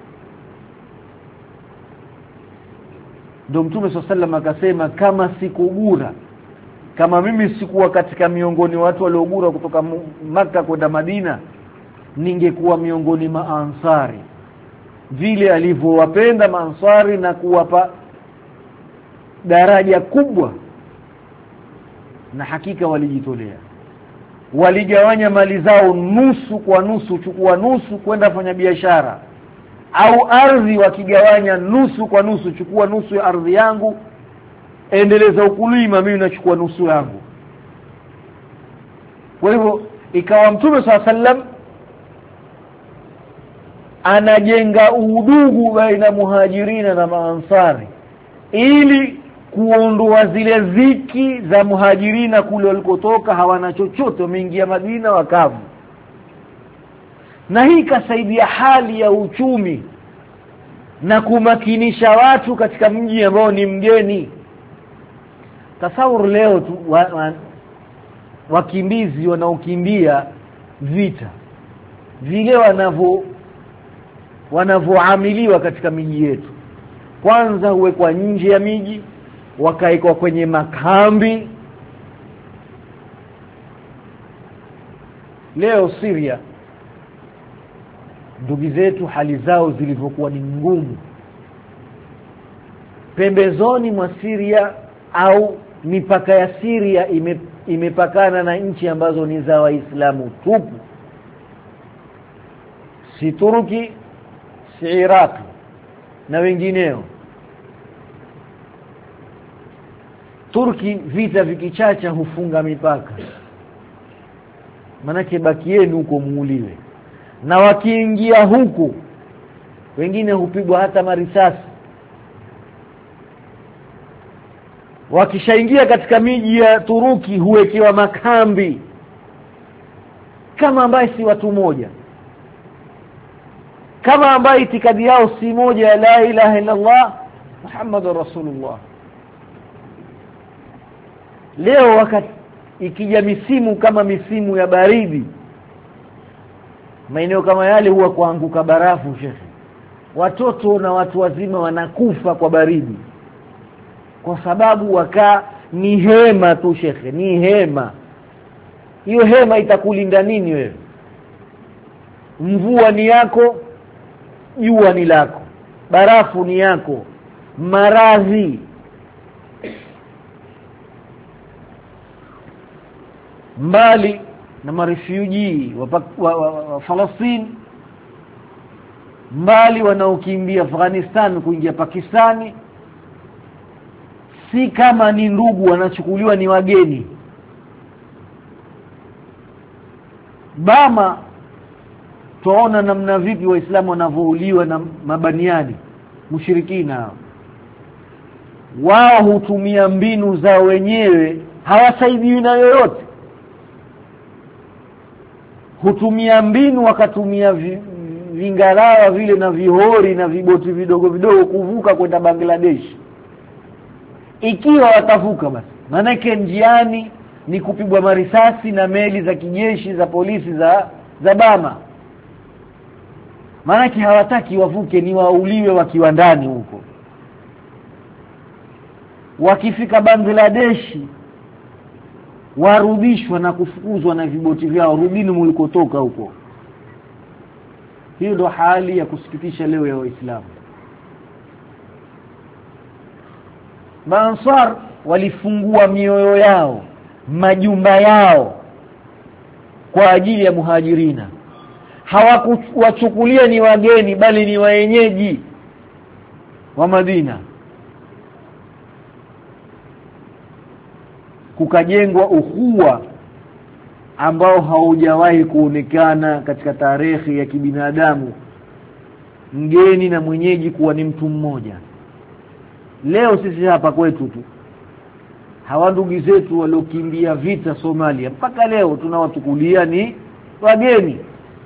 Ndio Mtume sallallahu alaihi wasallam akasema, kama sikugura, kama mimi sikuwa katika miongoni watu waliogura kutoka Makka kwenda Madina, ningekuwa miongoni ma ansari. Vile alivyowapenda maansari na kuwapa daraja kubwa, na hakika walijitolea. Waligawanya mali zao nusu kwa nusu, chukua nusu kwenda fanya biashara, au ardhi wakigawanya nusu kwa nusu, chukua nusu ya ardhi yangu, endeleza ukulima, mimi nachukua nusu yangu. Kwa hivyo ikawa Mtume sallallahu alaihi wasallam anajenga udugu baina muhajirina na maansari, ili kuondoa zile dhiki za muhajirina kule walikotoka, hawana chochote, wameingia Madina wakavu. Na hii kasaidia hali ya uchumi na kumakinisha watu katika mji ambao ni mgeni. Tasawur leo tu wa, wa, wakimbizi wanaokimbia vita, vile wanavyo wanavyoamiliwa katika miji yetu. Kwanza huwekwa nje ya miji, wakaekwa kwenye makambi. Leo Syria, ndugu zetu hali zao zilivyokuwa ni ngumu. Pembezoni mwa Syria au mipaka ya Syria ime, imepakana na nchi ambazo ni za Waislamu tupu. Si Turki, si Iraq na wengineo. Turki vita vikichacha hufunga mipaka, manake bakieni huko muuliwe. Na wakiingia huku, wengine hupigwa hata marisasi. Wakishaingia katika miji ya Turuki huwekewa makambi, kama ambaye si watu moja, kama ambaye itikadi yao si moja ya la ilaha illa Allah Muhammadur Rasulullah. Leo wakati ikija misimu kama misimu ya baridi, maeneo kama yale huwa kuanguka barafu shekhi. Watoto na watu wazima wanakufa kwa baridi, kwa sababu wakaa ni hema tu shekhi, ni hema. Hiyo hema itakulinda nini wewe? Mvua ni yako, jua ni lako, barafu ni yako, maradhi. Mbali na marefugee wa, wa, wa, wa Palestina, mbali wanaokimbia Afghanistan kuingia Pakistani, si kama ni ndugu, wanachukuliwa ni wageni. Bama tuona namna vipi Waislamu wanavouliwa na mabaniani mushirikina. Wao hutumia mbinu za wenyewe, hawasaidiwi na yoyote. hutumia mbinu wakatumia vi, vingalawa vile na vihori na viboti vidogo vidogo kuvuka kwenda Bangladesh. Ikiwa watavuka basi manake njiani ni kupigwa marisasi na meli za kijeshi za polisi za za Bama. Manake hawataki wavuke, ni wauliwe wakiwa ndani huko. Wakifika Bangladesh warudishwa na kufukuzwa na viboti vyao, rudini mlikotoka huko. Hiyo ndo hali ya kusikitisha leo ya Waislamu. Maansar walifungua mioyo yao, majumba yao kwa ajili ya muhajirina. Hawakuwachukulia ni wageni bali ni waenyeji wa Madina. Kukajengwa ukhuwa ambao haujawahi kuonekana katika tarehe ya kibinadamu, mgeni na mwenyeji kuwa ni mtu mmoja. Leo sisi hapa kwetu tu hawa ndugu zetu waliokimbia vita Somalia mpaka leo tunawatukulia ni wageni,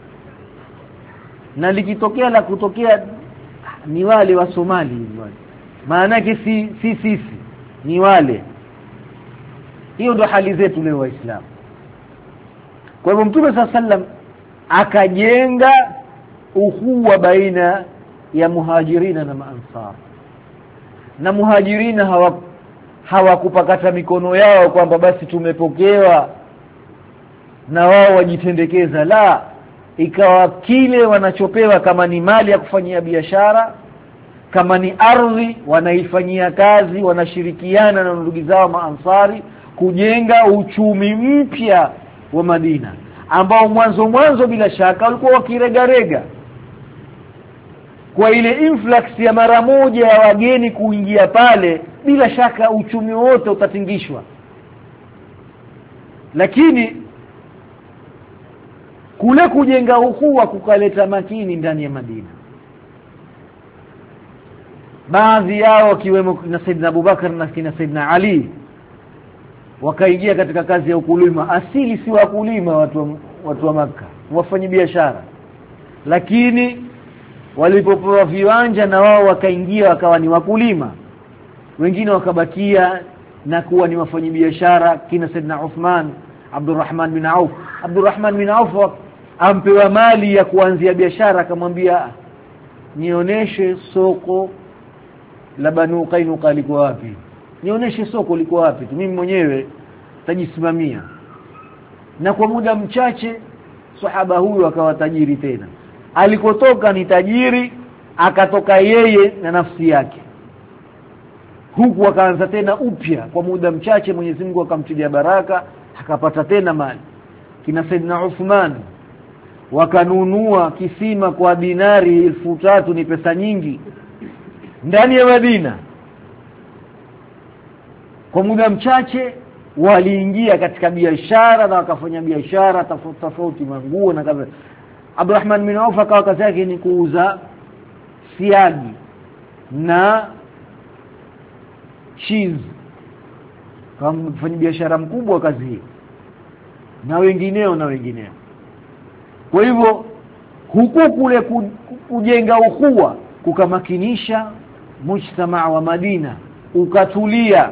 na likitokea la kutokea ni wale wa Somali wale, maana yake si si sisi ni wale. Hiyo ndo hali zetu leo Waislamu. Kwa hivyo Mtume sallallahu alaihi wasallam akajenga ukhuwa baina ya muhajirina na maansar. Na muhajirina hawa hawakupakata mikono yao kwamba basi tumepokewa na wao wajitendekeza, la, ikawa kile wanachopewa kama ni mali ya kufanyia biashara, kama ni ardhi wanaifanyia kazi, wanashirikiana na ndugu zao maansari kujenga uchumi mpya wa Madina ambao mwanzo mwanzo bila shaka walikuwa wakiregarega kwa ile influx ya mara moja ya wageni kuingia pale. Bila shaka uchumi wote utatingishwa, lakini kule kujenga ukhuwa kukaleta makini ndani ya Madina. Baadhi yao wakiwemo na Saidina Abubakar na kina Saidina Ali wakaingia katika kazi ya ukulima. Asili si wakulima watu wa, watu wa Makka, wafanya biashara, lakini walipopewa viwanja na wao wakaingia wakawa ni wakulima. Wengine wakabakia na kuwa ni wafanyabiashara, kina Saidina Uthman, Abdurrahman bin Auf. Abdurrahman bin Auf ampewa mali ya kuanzia biashara, akamwambia nionyeshe soko la Banu Qainuqa liko wapi, nionyeshe soko liko wapi, mimi mwenyewe tajisimamia. Na kwa muda mchache sahaba huyu akawa tajiri tena. Alikotoka ni tajiri, akatoka yeye na nafsi yake, huku akaanza tena upya. Kwa muda mchache Mwenyezi Mungu akamtilia baraka, akapata tena mali. Kina Saidina Uthman wakanunua kisima kwa dinari elfu tatu, ni pesa nyingi, ndani ya Madina. Kwa muda mchache waliingia katika biashara na wakafanya biashara tofauti tofauti, manguo na kadha. Abdurrahman bin Auf akawa kazi yake ni kuuza siagi na cheese, kama mfanya biashara mkubwa kazi hii, na wengineo na wengineo. Kwa hivyo huku kule kujenga ukhuwa kukamakinisha mujtamaa wa Madina ukatulia,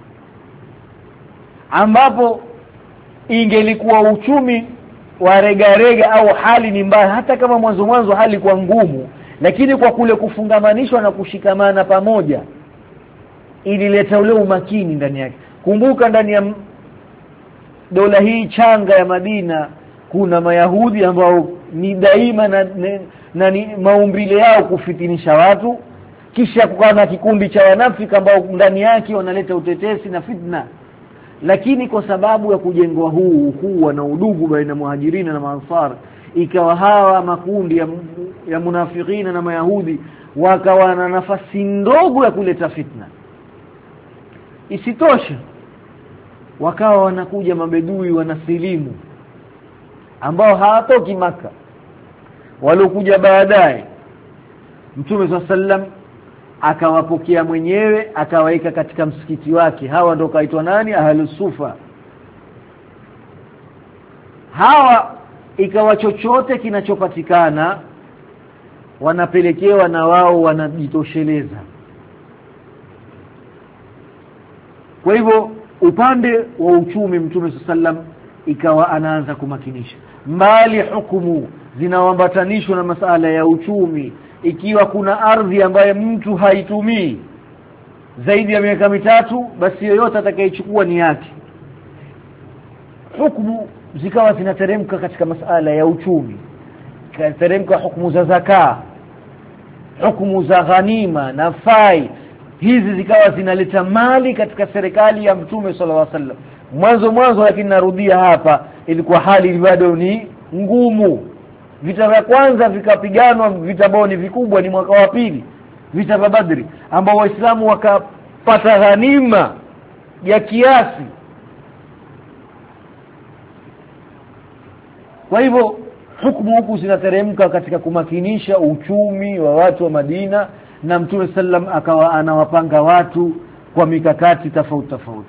ambapo ingelikuwa uchumi wa rega rega au hali ni mbaya, hata kama mwanzo mwanzo hali kwa ngumu, lakini kwa kule kufungamanishwa na kushikamana pamoja ilileta ule umakini ndani yake. Kumbuka ndani ya dola hii changa ya Madina kuna Mayahudi ambao ni daima na, na, na ni maumbile yao kufitinisha watu, kisha kukaa na kikundi cha wanafiki ambao ndani yake wanaleta utetesi na fitna. Lakini kwa sababu ya kujengwa huu huu na udugu baina muhajirina na maansar, ikawa hawa makundi ya, ya munafikina na Mayahudi wakawa na nafasi ndogo ya kuleta fitna. Isitoshe wakawa wanakuja mabedui wanasilimu ambao hawatoki Maka, walokuja baadaye. Mtume swalla sallam akawapokea mwenyewe, akawaika katika msikiti wake. Hawa ndio kaitwa nani? Ahlus Sufa. Hawa ikawa chochote kinachopatikana wanapelekewa na wao wanajitosheleza. Kwa hivyo upande wa uchumi Mtume sallam ikawa anaanza kumakinisha, mbali hukumu zinaambatanishwa na masala ya uchumi. Ikiwa kuna ardhi ambayo mtu haitumii zaidi ya miaka mitatu, basi yoyote atakayechukua ni yake. Hukumu zikawa zinateremka katika masala ya uchumi, zinateremka hukumu za zaka, hukumu za ghanima na fai. Hizi zikawa zinaleta mali katika serikali ya Mtume sallallahu alaihi wasallam mwanzo mwanzo. Lakini narudia hapa, ilikuwa hali bado ni ngumu. Vita vya kwanza vikapiganwa, vita boni vikubwa ni mwaka wa pili, vita vya Badri, ambao Waislamu wakapata ghanima ya kiasi. Kwa hivyo hukumu huku zinateremka katika kumakinisha uchumi wa watu wa Madina, na Mtume sallam akawa anawapanga watu kwa mikakati tofauti tofauti.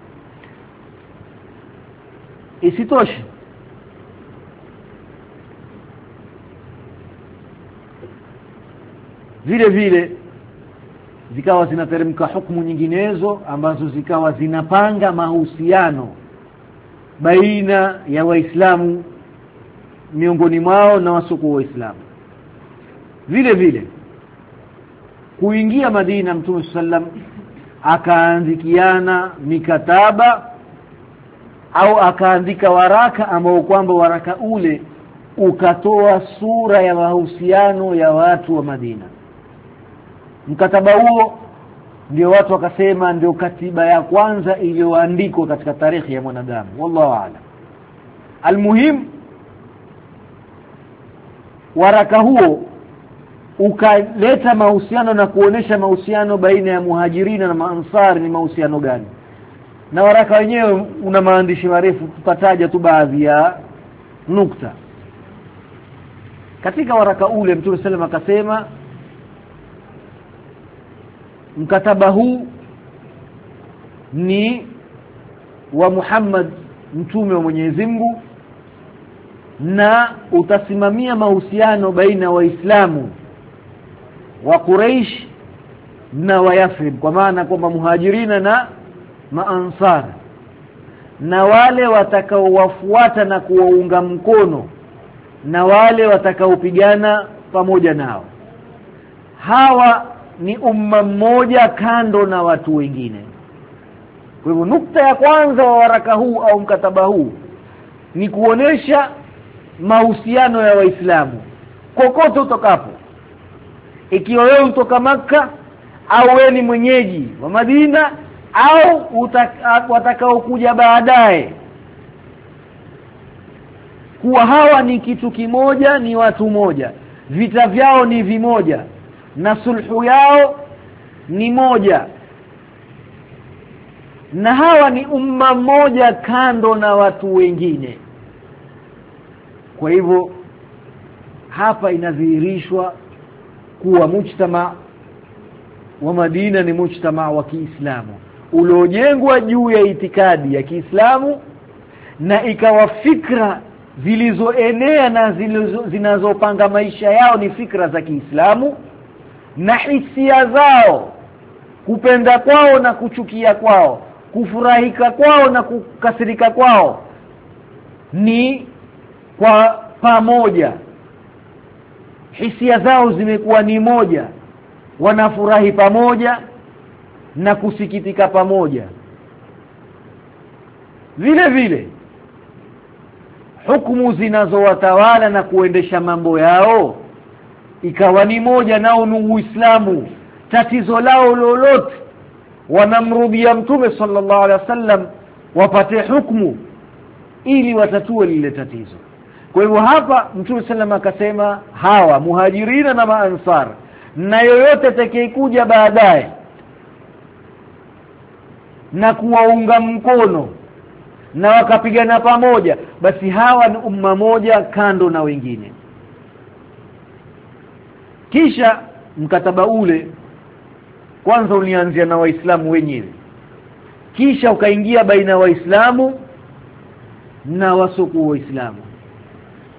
Isitoshe, vile vile zikawa zinateremka hukumu nyinginezo ambazo zikawa zinapanga mahusiano baina ya Waislamu miongoni mwao na wasiokuwa Waislamu. Vile vile kuingia Madina, Mtume sallam akaandikiana mikataba au akaandika waraka ambao kwamba waraka ule ukatoa sura ya mahusiano ya watu wa Madina. Mkataba huo ndio watu wakasema ndio katiba ya kwanza iliyoandikwa katika tarehe ya mwanadamu, wallahu a'lam. Almuhim, waraka huo ukaleta mahusiano na kuonesha mahusiano baina ya Muhajirina na Maansari ni mahusiano gani. Na waraka wenyewe una maandishi marefu, tutataja tu baadhi ya nukta. Katika waraka ule Mtume sallam akasema mkataba huu ni wa Muhammad, mtume wa Mwenyezi Mungu, na utasimamia mahusiano baina Waislamu wa Quraysh na wa Yathrib, kwa maana kwamba Muhajirina na Maansar, na wale watakaowafuata na kuwaunga mkono, na wale watakaopigana pamoja nao. Hawa ni umma mmoja kando na watu wengine. Kwa hivyo nukta ya kwanza wa waraka huu au mkataba huu ni kuonesha mahusiano ya Waislamu kokote utokapo. Ikiwa wewe utoka Makka au wewe ni mwenyeji wa Madina au watakao kuja baadaye, kuwa hawa ni kitu kimoja, ni watu moja, vita vyao ni vimoja, na sulhu yao ni moja, na hawa ni umma mmoja kando na watu wengine. Kwa hivyo hapa inadhihirishwa kuwa mujtama wa Madina ni mujtama wa Kiislamu uliojengwa juu ya itikadi ya Kiislamu, na ikawa fikra zilizoenea na zilizo, zinazopanga maisha yao ni fikra za Kiislamu, na hisia zao, kupenda kwao na kuchukia kwao, kufurahika kwao na kukasirika kwao ni kwa pamoja. Hisia zao zimekuwa ni moja, wanafurahi pamoja na kusikitika pamoja. Vile vile hukumu zinazowatawala na kuendesha mambo yao ikawa ni moja, nao ni Uislamu. Tatizo lao lolote wanamrudia Mtume sallallahu alaihi wasallam wapate hukumu ili watatue lile tatizo. Kwa hivyo hapa Mtume sallam akasema hawa Muhajirina na Maansar na yoyote atakayekuja baadaye na kuwaunga mkono na wakapigana pamoja, basi hawa ni umma moja kando na wengine. Kisha mkataba ule kwanza ulianzia na Waislamu wenyewe, kisha ukaingia baina ya Waislamu na wasiokuwa Waislamu.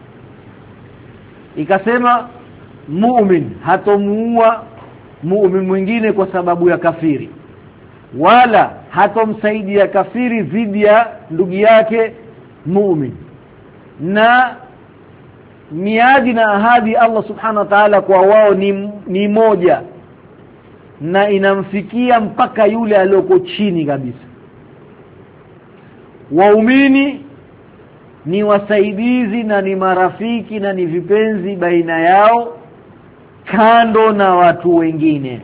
ikasema mu'min hatomuua mu'min mwingine kwa sababu ya kafiri, wala hatomsaidia kafiri dhidi ya ndugu yake mu'min. Na miadi na ahadi Allah subhanahu wa ta'ala kwa wao ni, ni moja, na inamfikia mpaka yule aliyoko chini kabisa. Waumini ni wasaidizi na ni marafiki na ni vipenzi baina yao, kando na watu wengine.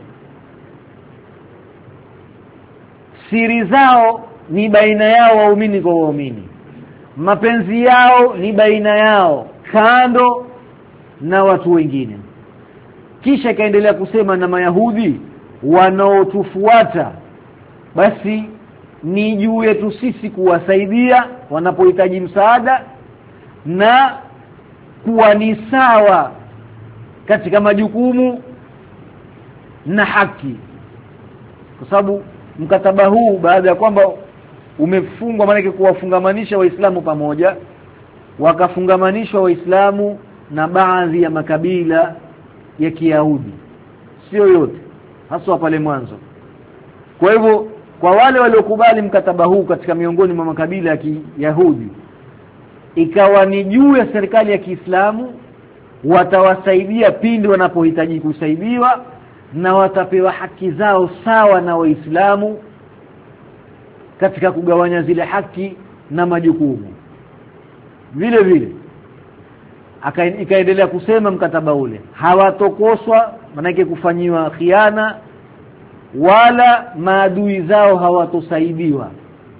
Siri zao ni baina yao waumini kwa waumini, mapenzi yao ni baina yao, kando na watu wengine. Kisha kaendelea kusema, na Mayahudi wanaotufuata basi ni juu yetu sisi kuwasaidia wanapohitaji msaada, na kuwa ni sawa katika majukumu na haki. Kwa sababu mkataba huu baada ya kwamba umefungwa, maana yake kuwafungamanisha Waislamu pamoja, wakafungamanishwa Waislamu na baadhi ya makabila ya Kiyahudi, sio yote, hasa pale mwanzo. Kwa hivyo kwa wale waliokubali mkataba huu katika miongoni mwa makabila ya Kiyahudi, ikawa ni juu ya serikali ya Kiislamu watawasaidia pindi wanapohitaji kusaidiwa, na watapewa haki zao sawa na Waislamu katika kugawanya zile haki na majukumu. Vile vile ikaendelea kusema mkataba ule hawatokoswa, maana yake kufanyiwa khiana, wala maadui zao hawatosaidiwa,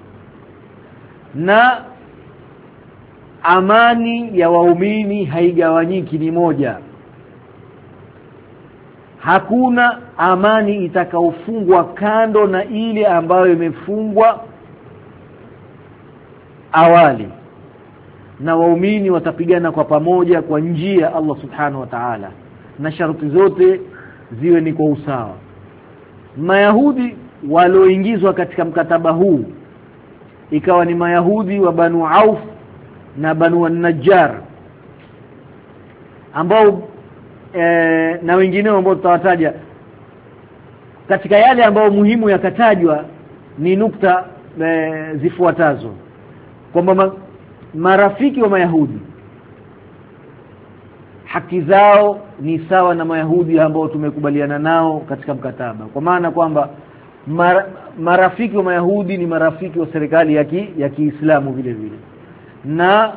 na amani ya waumini haigawanyiki, ni moja. Hakuna amani itakaofungwa kando na ile ambayo imefungwa awali, na waumini watapigana kwa pamoja kwa njia ya Allah subhanahu wa ta'ala, na sharti zote ziwe ni kwa usawa. Mayahudi walioingizwa katika mkataba huu ikawa ni Mayahudi wa Banu Auf na Banu an-Najjar, ambao e, na wengineo ambao tutawataja katika yale ambao muhimu yakatajwa. Ni nukta e, zifuatazo, kwamba ma, marafiki wa Mayahudi haki zao ni sawa na Mayahudi ambao tumekubaliana nao katika mkataba, kwa maana kwamba mar, marafiki wa Mayahudi ni marafiki wa serikali ya ki, ya Kiislamu vile vile. Na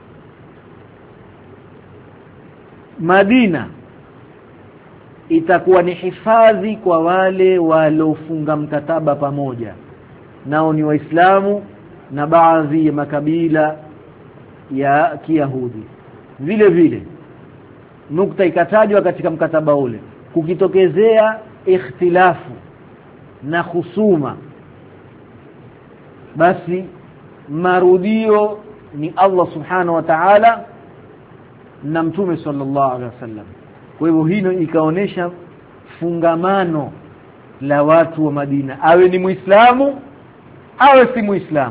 Madina itakuwa ni hifadhi kwa wale waliofunga mkataba pamoja, nao ni Waislamu na baadhi ya makabila ya Kiyahudi. Vile vile nukta ikatajwa katika mkataba ule, kukitokezea ikhtilafu na husuma, basi marudio ni Allah subhanahu wa ta'ala na Mtume sallallahu alaihi wasallam. Kwa hivyo hino ikaonesha fungamano la watu wa Madina, awe ni Muislamu awe si Muislamu,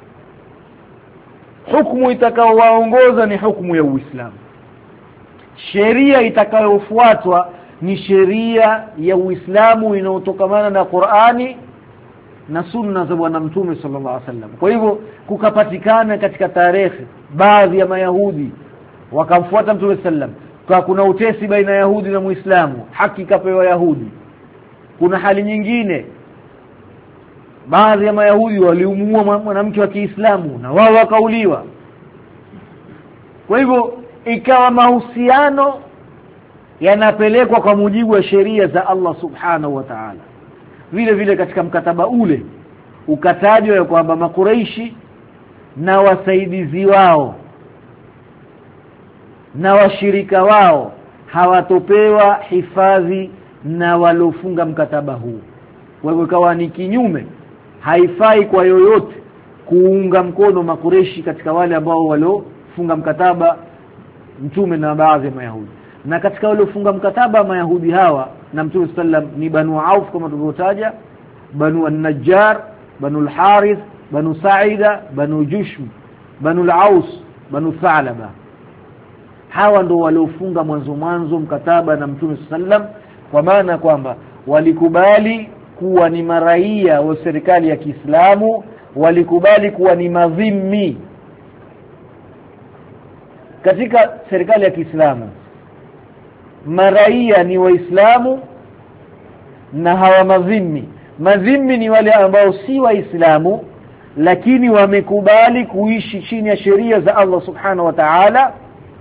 hukumu itakayowaongoza ni hukumu ya Uislamu, sheria itakayofuatwa ni sheria ya Uislamu inayotokamana na Qur'ani na sunna za Bwana Mtume sallallahu alaihi wasallam. Kwa hivyo kukapatikana katika tarehe baadhi ya Mayahudi wakamfuata Mtume sallam, kwa kuna utesi baina ya Yahudi na Muislamu, haki kapewa Yahudi. Kuna hali nyingine baadhi ya Mayahudi waliumua mwanamke wa Kiislamu na wao wakauliwa. Kwa hivyo ikawa mahusiano yanapelekwa kwa mujibu wa sheria za Allah subhanahu wa ta'ala. Vile vile katika mkataba ule ukatajwa ya kwamba Makuraishi na wasaidizi wao na washirika wao hawatopewa hifadhi na walofunga mkataba huu. Kwa hivyo ikawa ni kinyume, haifai kwa yoyote kuunga mkono Makuraishi katika wale ambao waliofunga mkataba Mtume na baadhi ya Mayahudi. Na katika waliofunga mkataba Mayahudi hawa na Mtume sallam ni Banu Auf kama tulivyotaja, Banu an-Najjar, Banu al-Harith, Banu Sa'ida, Banu Jushm, Banu al-Aus, Banu Tha'laba. hawa ndio waliofunga mwanzo mwanzo mkataba na Mtume sallam, kwa maana kwamba walikubali kuwa ni maraia wa serikali ya Kiislamu, walikubali kuwa ni madhimmi katika serikali ya Kiislamu. Maraia ni Waislamu na hawa madhimmi. Madhimmi ni wale ambao si Waislamu lakini wamekubali kuishi chini ya sheria za Allah subhanahu wa ta'ala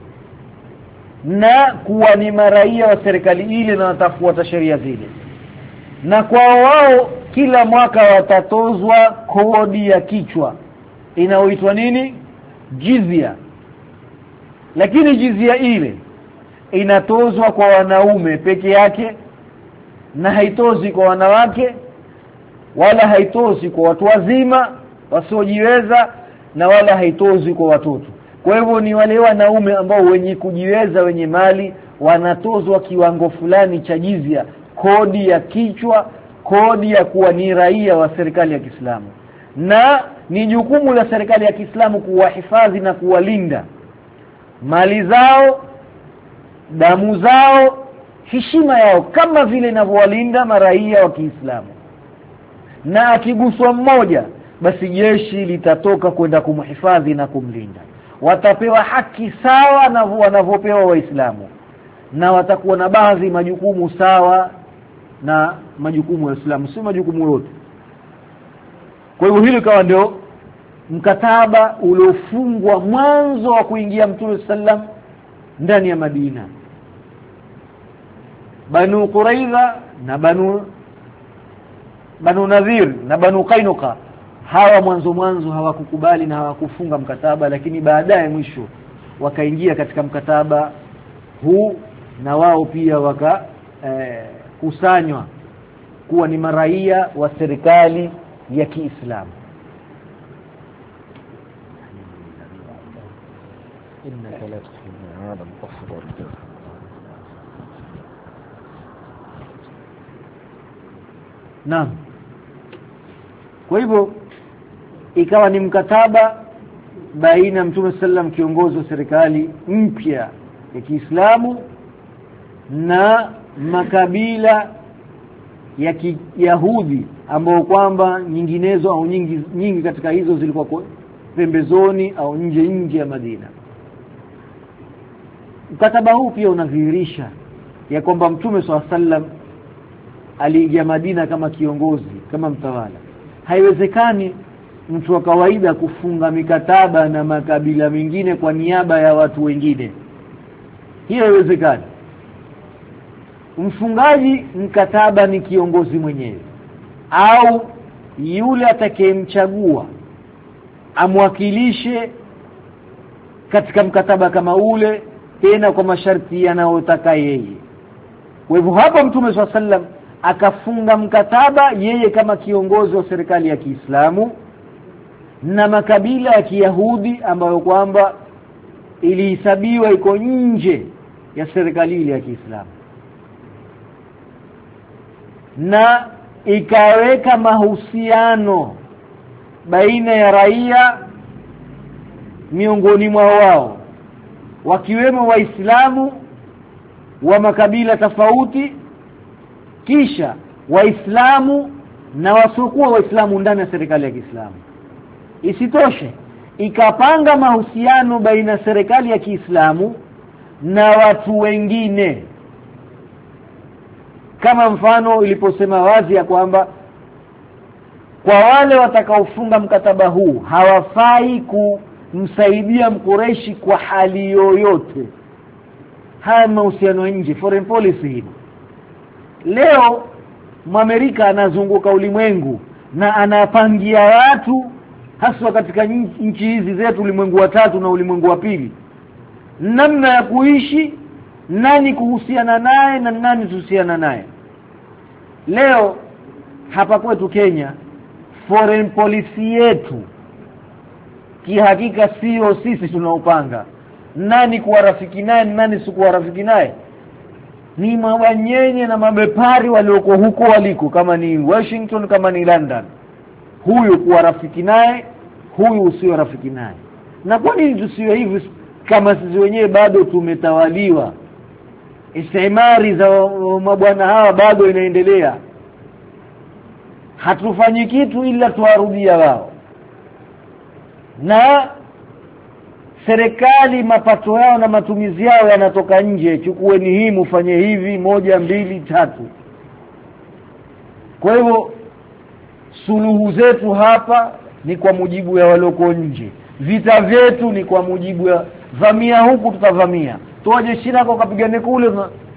na kuwa ni maraia wa serikali ile na watafuata sheria zile. Na kwa wao kila mwaka watatozwa kodi ya kichwa inayoitwa nini? Jizya. Lakini jizya ile inatozwa kwa wanaume peke yake na haitozi kwa wanawake, wala haitozi kwa watu wazima wasiojiweza, na wala haitozi kwa watoto. Kwa hivyo ni wale wanaume ambao wenye kujiweza, wenye mali, wanatozwa kiwango fulani cha jizya, kodi ya kichwa, kodi ya kuwa ni raia wa serikali ya Kiislamu. Na ni jukumu la serikali ya Kiislamu kuwahifadhi na kuwalinda mali zao, damu zao, heshima yao, kama vile inavyowalinda maraia wa Kiislamu. Na akiguswa mmoja, basi jeshi litatoka kwenda kumhifadhi na kumlinda. Watapewa haki sawa na wanavyopewa Waislamu, na watakuwa na baadhi majukumu sawa na majukumu ya Uislamu, si majukumu yote. Kwa hivyo hilo kawa ndio mkataba uliofungwa mwanzo wa kuingia Mtume sallam ndani ya Madina. Banu Quraidha na Banu Banu Nadhir na Banu Qainuqa, hawa mwanzo mwanzo hawakukubali na hawakufunga mkataba, lakini baadaye mwisho wakaingia katika mkataba huu, na wao pia waka eh, kusanywa kuwa ni maraia wa serikali ya Kiislamu. innaka la tuhibbu hadha al-kufr. Naam. Kwa hivyo ikawa ni mkataba baina Mtume sallam, kiongozi wa serikali mpya ya Kiislamu, na makabila ya Kiyahudi ambao kwamba nyinginezo au nyingi nyingi katika hizo zilikuwa pembezoni au nje nje ya Madina. Mkataba huu pia unadhihirisha ya kwamba Mtume sallam aliingia Madina kama kiongozi, kama mtawala. Haiwezekani mtu wa kawaida kufunga mikataba na makabila mengine kwa niaba ya watu wengine. Hiyo haiwezekani. Mfungaji mkataba ni kiongozi mwenyewe, au yule atakayemchagua amwakilishe katika mkataba kama ule, tena kwa masharti yanayotaka yeye. Kwa hivyo hapa Mtume swalla sallam akafunga mkataba yeye kama kiongozi wa serikali ya Kiislamu na makabila ya Kiyahudi ambayo kwamba ilihesabiwa iko nje ya serikali ile ya Kiislamu, na ikaweka mahusiano baina ya raia miongoni mwa wao, wakiwemo Waislamu wa makabila tofauti, kisha Waislamu na wasiokuwa Waislamu ndani ya serikali ya Kiislamu. Isitoshe, ikapanga mahusiano baina serikali ya Kiislamu na watu wengine, kama mfano iliposema wazi ya kwamba kwa wale watakaofunga mkataba huu hawafai kumsaidia Mkureishi kwa hali yoyote. Haya mahusiano nje, foreign policy hii. Leo Mwamerika anazunguka ulimwengu na anapangia watu, hasa katika nchi hizi zetu, ulimwengu wa tatu na ulimwengu wa pili, namna ya kuishi, nani kuhusiana naye na nani tusiana naye. Leo hapa kwetu Kenya, foreign policy yetu kihakika sio sisi tunaopanga nani kuwa rafiki naye nani si kuwa rafiki naye. Ni mawanyenye na mabepari walioko huko waliko, kama ni Washington, kama ni London, huyu kuwa rafiki naye, huyu usio rafiki naye. Na kwa nini tusiwe hivi kama sisi wenyewe bado tumetawaliwa. Istimari za mabwana hawa bado inaendelea. Hatufanyi kitu ila tuwarudia wao. Na serikali mapato yao na matumizi yao yanatoka nje. Chukueni hii mfanye hivi, moja mbili tatu. Kwa hivyo suluhu zetu hapa ni kwa mujibu ya waloko nje. Vita vyetu ni kwa mujibu ya vamia huku tutavamia. Toaje China kwa kapigane kule.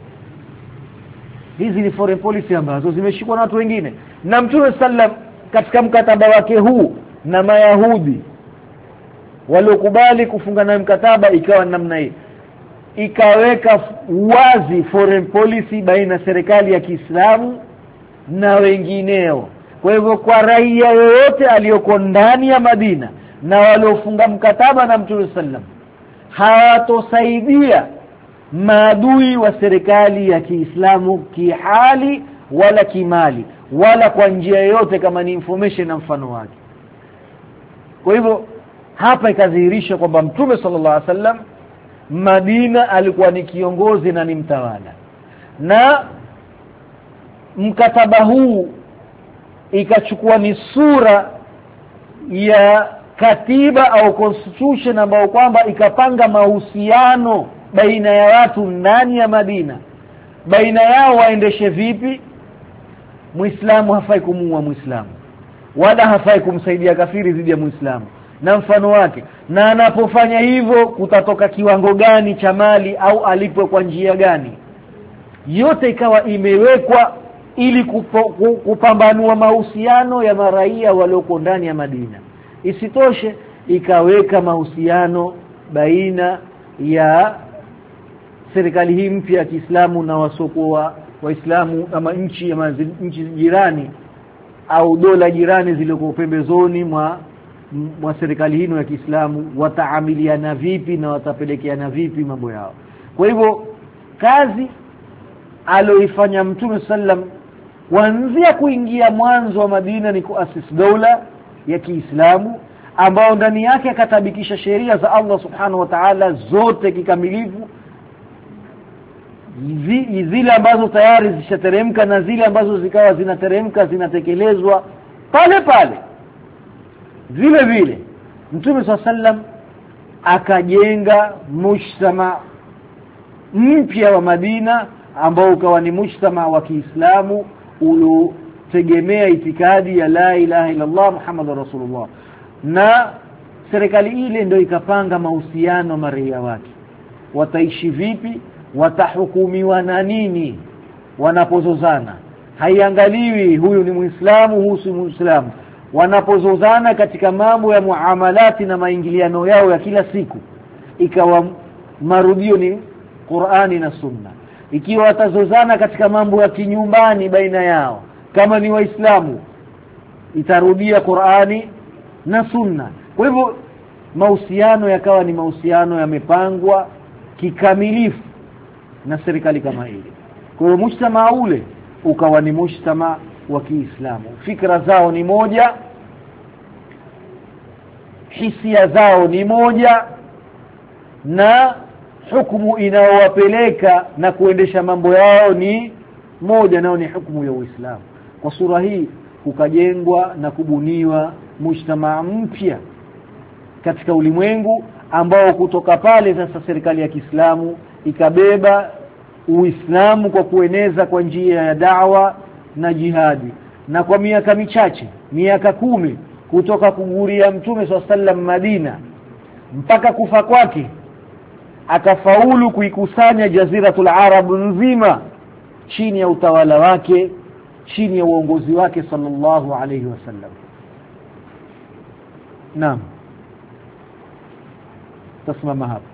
Hizi ni foreign policy ambazo zimeshikwa na watu wengine. Na Mtume sallam katika mkataba wake huu na Mayahudi waliokubali kufunga na mkataba ikawa namna hii. Ikaweka wazi foreign policy baina serikali ya Kiislamu na wengineo. Kwa hivyo kwa raia yoyote aliyoko ndani ya Madina na waliofunga mkataba na Mtume sallam hawatosaidia maadui wa serikali ya Kiislamu kihali wala kimali wala kwa njia yoyote kama ni information na mfano wake. Kwa hivyo hapa ikadhihirisha kwamba Mtume sallallahu alaihi wasallam Madina alikuwa ni kiongozi na ni mtawala. Na mkataba huu ikachukua ni sura ya katiba au constitution ambayo kwamba ikapanga mahusiano baina ya watu ndani ya Madina. Baina yao waendeshe vipi? Muislamu hafai kumuua Muislamu wala hafai kumsaidia kafiri dhidi ya Muislamu na mfano wake. Na anapofanya hivyo kutatoka kiwango gani cha mali au alipwe kwa njia gani? Yote ikawa imewekwa ili kupo, kupambanua mahusiano ya maraia walioko ndani ya Madina. Isitoshe ikaweka mahusiano baina ya serikali hii mpya ya Kiislamu na wasokoa Waislamu ama nchi ama nchi jirani au dola jirani zilizoko pembezoni mwa mwa serikali hii ya Kiislamu, wataamiliana vipi na watapelekeana vipi mambo yao. Kwa hivyo kazi aloifanya Mtume sallam kuanzia kuingia mwanzo wa Madina ni kuasisi dola ya Kiislamu ambao ndani yake akatabikisha sheria za Allah subhanahu wa ta'ala zote kikamilifu, zile ambazo tayari zishateremka na zile ambazo zikawa zinateremka zinatekelezwa pale pale. Vile vile Mtume sallam akajenga mujtama mpya wa Madina ambao ukawa ni mujtama wa Kiislamu uliotegemea itikadi ya la ilaha illa Allah Muhammadur Rasulullah. Na serikali ile ndio ikapanga mahusiano maria wake, wataishi vipi, watahukumiwa na nini wanapozozana. Haiangaliwi huyu ni Muislamu huyu si Muislamu. Wanapozozana katika mambo ya muamalati na maingiliano yao ya kila siku, ikawa marudio ni Qur'ani na Sunna. Ikiwa watazozana katika mambo ya kinyumbani baina yao kama ni Waislamu, itarudia Qur'ani na Sunna. Kwa hivyo mahusiano yakawa ni mahusiano yamepangwa kikamilifu na serikali kama ile. Kwa hiyo mujtama ule ukawa ni mujtama wa Kiislamu. Fikra zao ni moja, hisia zao ni moja, na hukumu inaowapeleka na kuendesha mambo yao ni moja, nao ni hukumu ya Uislamu. Kwa sura hii ukajengwa na kubuniwa mujtama mpya katika ulimwengu ambao kutoka pale sasa serikali ya Kiislamu ikabeba Uislamu kwa kueneza kwa njia ya da'wa na jihadi. Na kwa miaka michache, miaka kumi kutoka kuguria Mtume sallam Madina mpaka kufa kwake, akafaulu kuikusanya jaziratul Arab nzima chini ya utawala wake, chini ya uongozi wake sallallahu alayhi wasallam. Naam, tasimama hapa.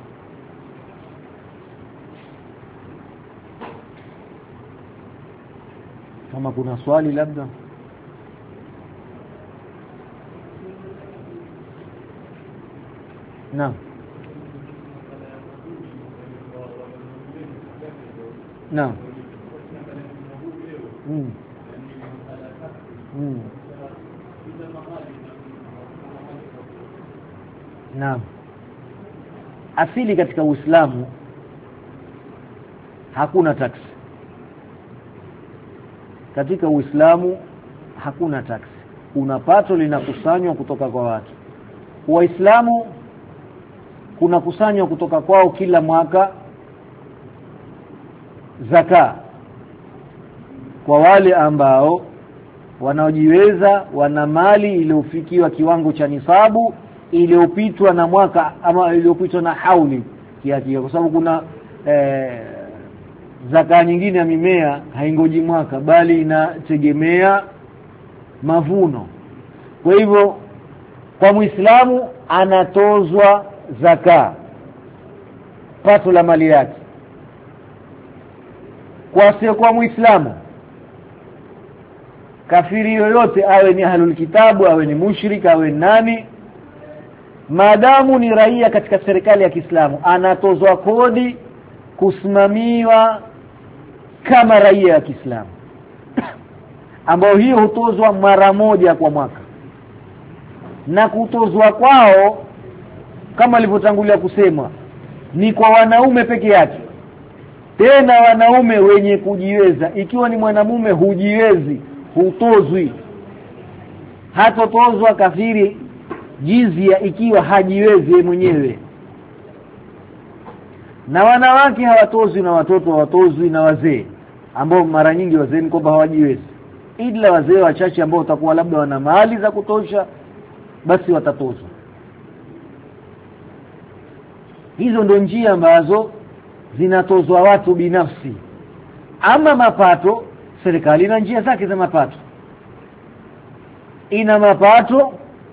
Kama kuna swali labda. Naam. Naam. Mm. Mm. Naam. asili katika Uislamu hakuna taksi. Katika Uislamu hakuna taksi. Kuna pato linakusanywa kutoka kwa watu. Waislamu kuna kusanywa kutoka kwao kila mwaka zaka kwa wale ambao wanaojiweza, wana mali iliyofikiwa kiwango cha nisabu, iliyopitwa na mwaka ama iliyopitwa na hauli kiasi, kwa sababu kuna eh, zaka nyingine ya mimea haingoji mwaka bali inategemea mavuno. Kwa hivyo kwa Muislamu anatozwa zaka pato la mali yake. Kwa sio kwa Muislamu, kafiri yoyote, awe ni ahlul kitabu, awe ni mushrik, awe nani, maadamu ni raia katika serikali ya Kiislamu, anatozwa kodi kusimamiwa kama raia ya Kiislamu ambao hiyo hutozwa mara moja kwa mwaka. Na kutozwa kwao kama alivyotangulia kusema ni kwa wanaume peke yake, tena wanaume wenye kujiweza. Ikiwa ni mwanamume hujiwezi, hutozwi. Hatotozwa kafiri jizia ikiwa hajiwezi mwenyewe. Na wanawake hawatozwi, na watoto hawatozwi, na wazee ambao mara nyingi wazee ni kwamba hawajiwezi, ila wazee wachache ambao watakuwa labda wana mali za kutosha basi watatozwa. Hizo ndio njia ambazo zinatozwa watu binafsi. Ama mapato, serikali ina njia zake za mapato. Ina mapato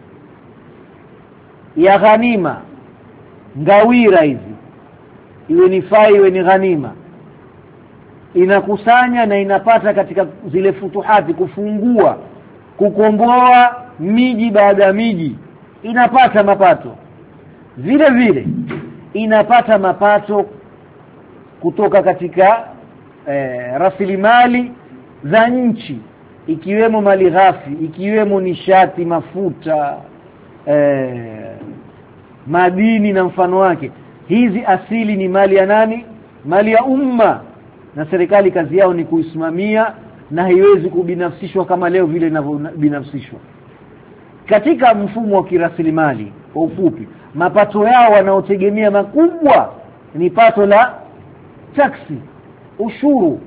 ya ghanima, ngawira hizi, iwe ni fai iwe ni ghanima, inakusanya na inapata katika zile futuhati, kufungua, kukomboa miji baada ya miji, inapata mapato. Vile vile inapata mapato kutoka katika eh, rasilimali za nchi, ikiwemo mali ghafi, ikiwemo nishati, mafuta, eh, madini na mfano wake. Hizi asili ni mali ya nani? Mali ya umma, na serikali kazi yao ni kuisimamia, na haiwezi kubinafsishwa kama leo vile inavyobinafsishwa. Katika mfumo wa kirasilimali, kwa ufupi, mapato yao wanaotegemea makubwa ni pato la taksi, ushuru.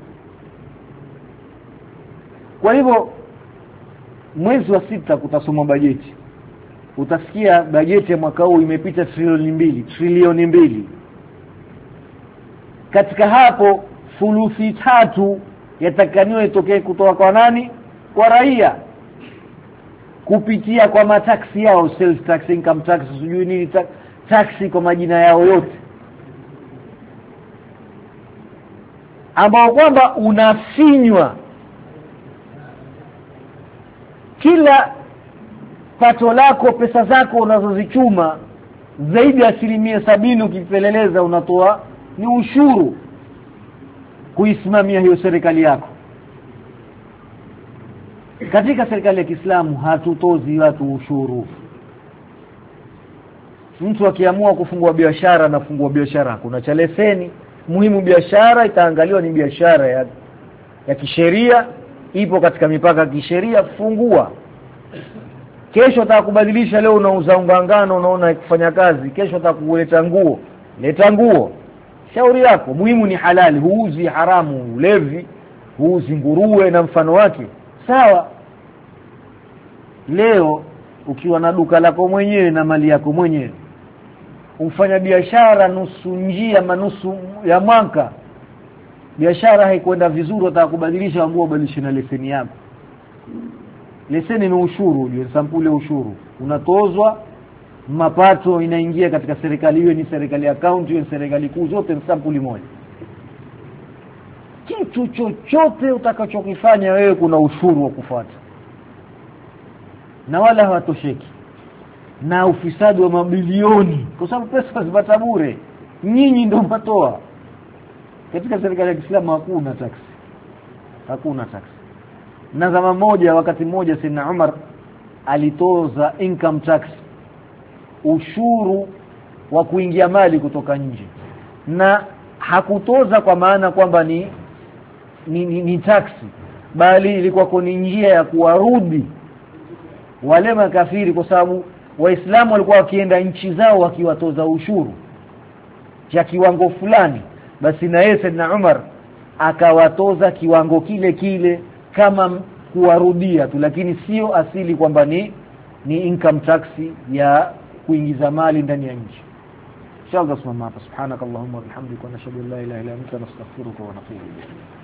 Kwa hivyo mwezi wa sita kutasoma bajeti, utasikia bajeti ya mwaka huu imepita trilioni mbili, trilioni mbili. Katika hapo thuluthi tatu yatakaniwa itokee kutoka kwa nani? Kwa raia, kupitia kwa mataksi yao, sales tax, income tax, sijui nini tax, taksi kwa majina yao yote, ambao kwamba unafinywa kila pato lako, pesa zako unazozichuma, zaidi ya asilimia sabini ukipeleleza unatoa ni ushuru kuisimamia hiyo serikali yako. Katika serikali ya Kiislamu hatutozi watu ushuru. Mtu akiamua kufungua biashara na fungua biashara, kuna cha leseni. Muhimu biashara itaangaliwa ni biashara ya, ya kisheria, ipo katika mipaka ya kisheria, fungua. Kesho atakubadilisha, leo unauza unga ngano, unaona kufanya kazi, kesho atakuleta nguo, leta nguo, shauri yako. Muhimu ni halali, huuzi haramu, ulevi, huuzi nguruwe na mfano wake, sawa. Leo ukiwa na duka lako mwenyewe na mali yako mwenyewe, umfanya biashara nusu njia manusu ya mwaka, biashara haikwenda vizuri, utakubadilisha nguo, badilisha na leseni yako. Leseni ni ushuru, ujue sampuli ushuru unatozwa, mapato inaingia katika serikali, hiyo ni serikali ya county, hiyo serikali kuu, zote ni sampuli moja. Kitu chochote utakachokifanya wewe kuna ushuru wa kufuata, na wala hawatosheki na ufisadi wa mabilioni, kwa sababu pesa zipata bure, nyinyi ndio matoa. Katika serikali ya Kiislamu hakuna taksi, hakuna taksi. Na zama moja, wakati mmoja, Sayyidina Umar alitoza income tax, ushuru wa kuingia mali kutoka nje, na hakutoza kwa maana kwamba ni ni, ni, ni taksi, bali ilikuwa ni njia ya kuwarudi wale makafiri, kwa sababu waislamu walikuwa wakienda nchi zao wakiwatoza ushuru cha kiwango fulani, basi na yeye Saidna Umar akawatoza kiwango kile kile kama kuwarudia tu, lakini sio asili kwamba ni ni income tax ya kuingiza mali ndani ya nchi. Inshallah subhanaka Allahumma wa bihamdika wa nashhadu an la ilaha illa anta nastaghfiruka wa natubu ilayk.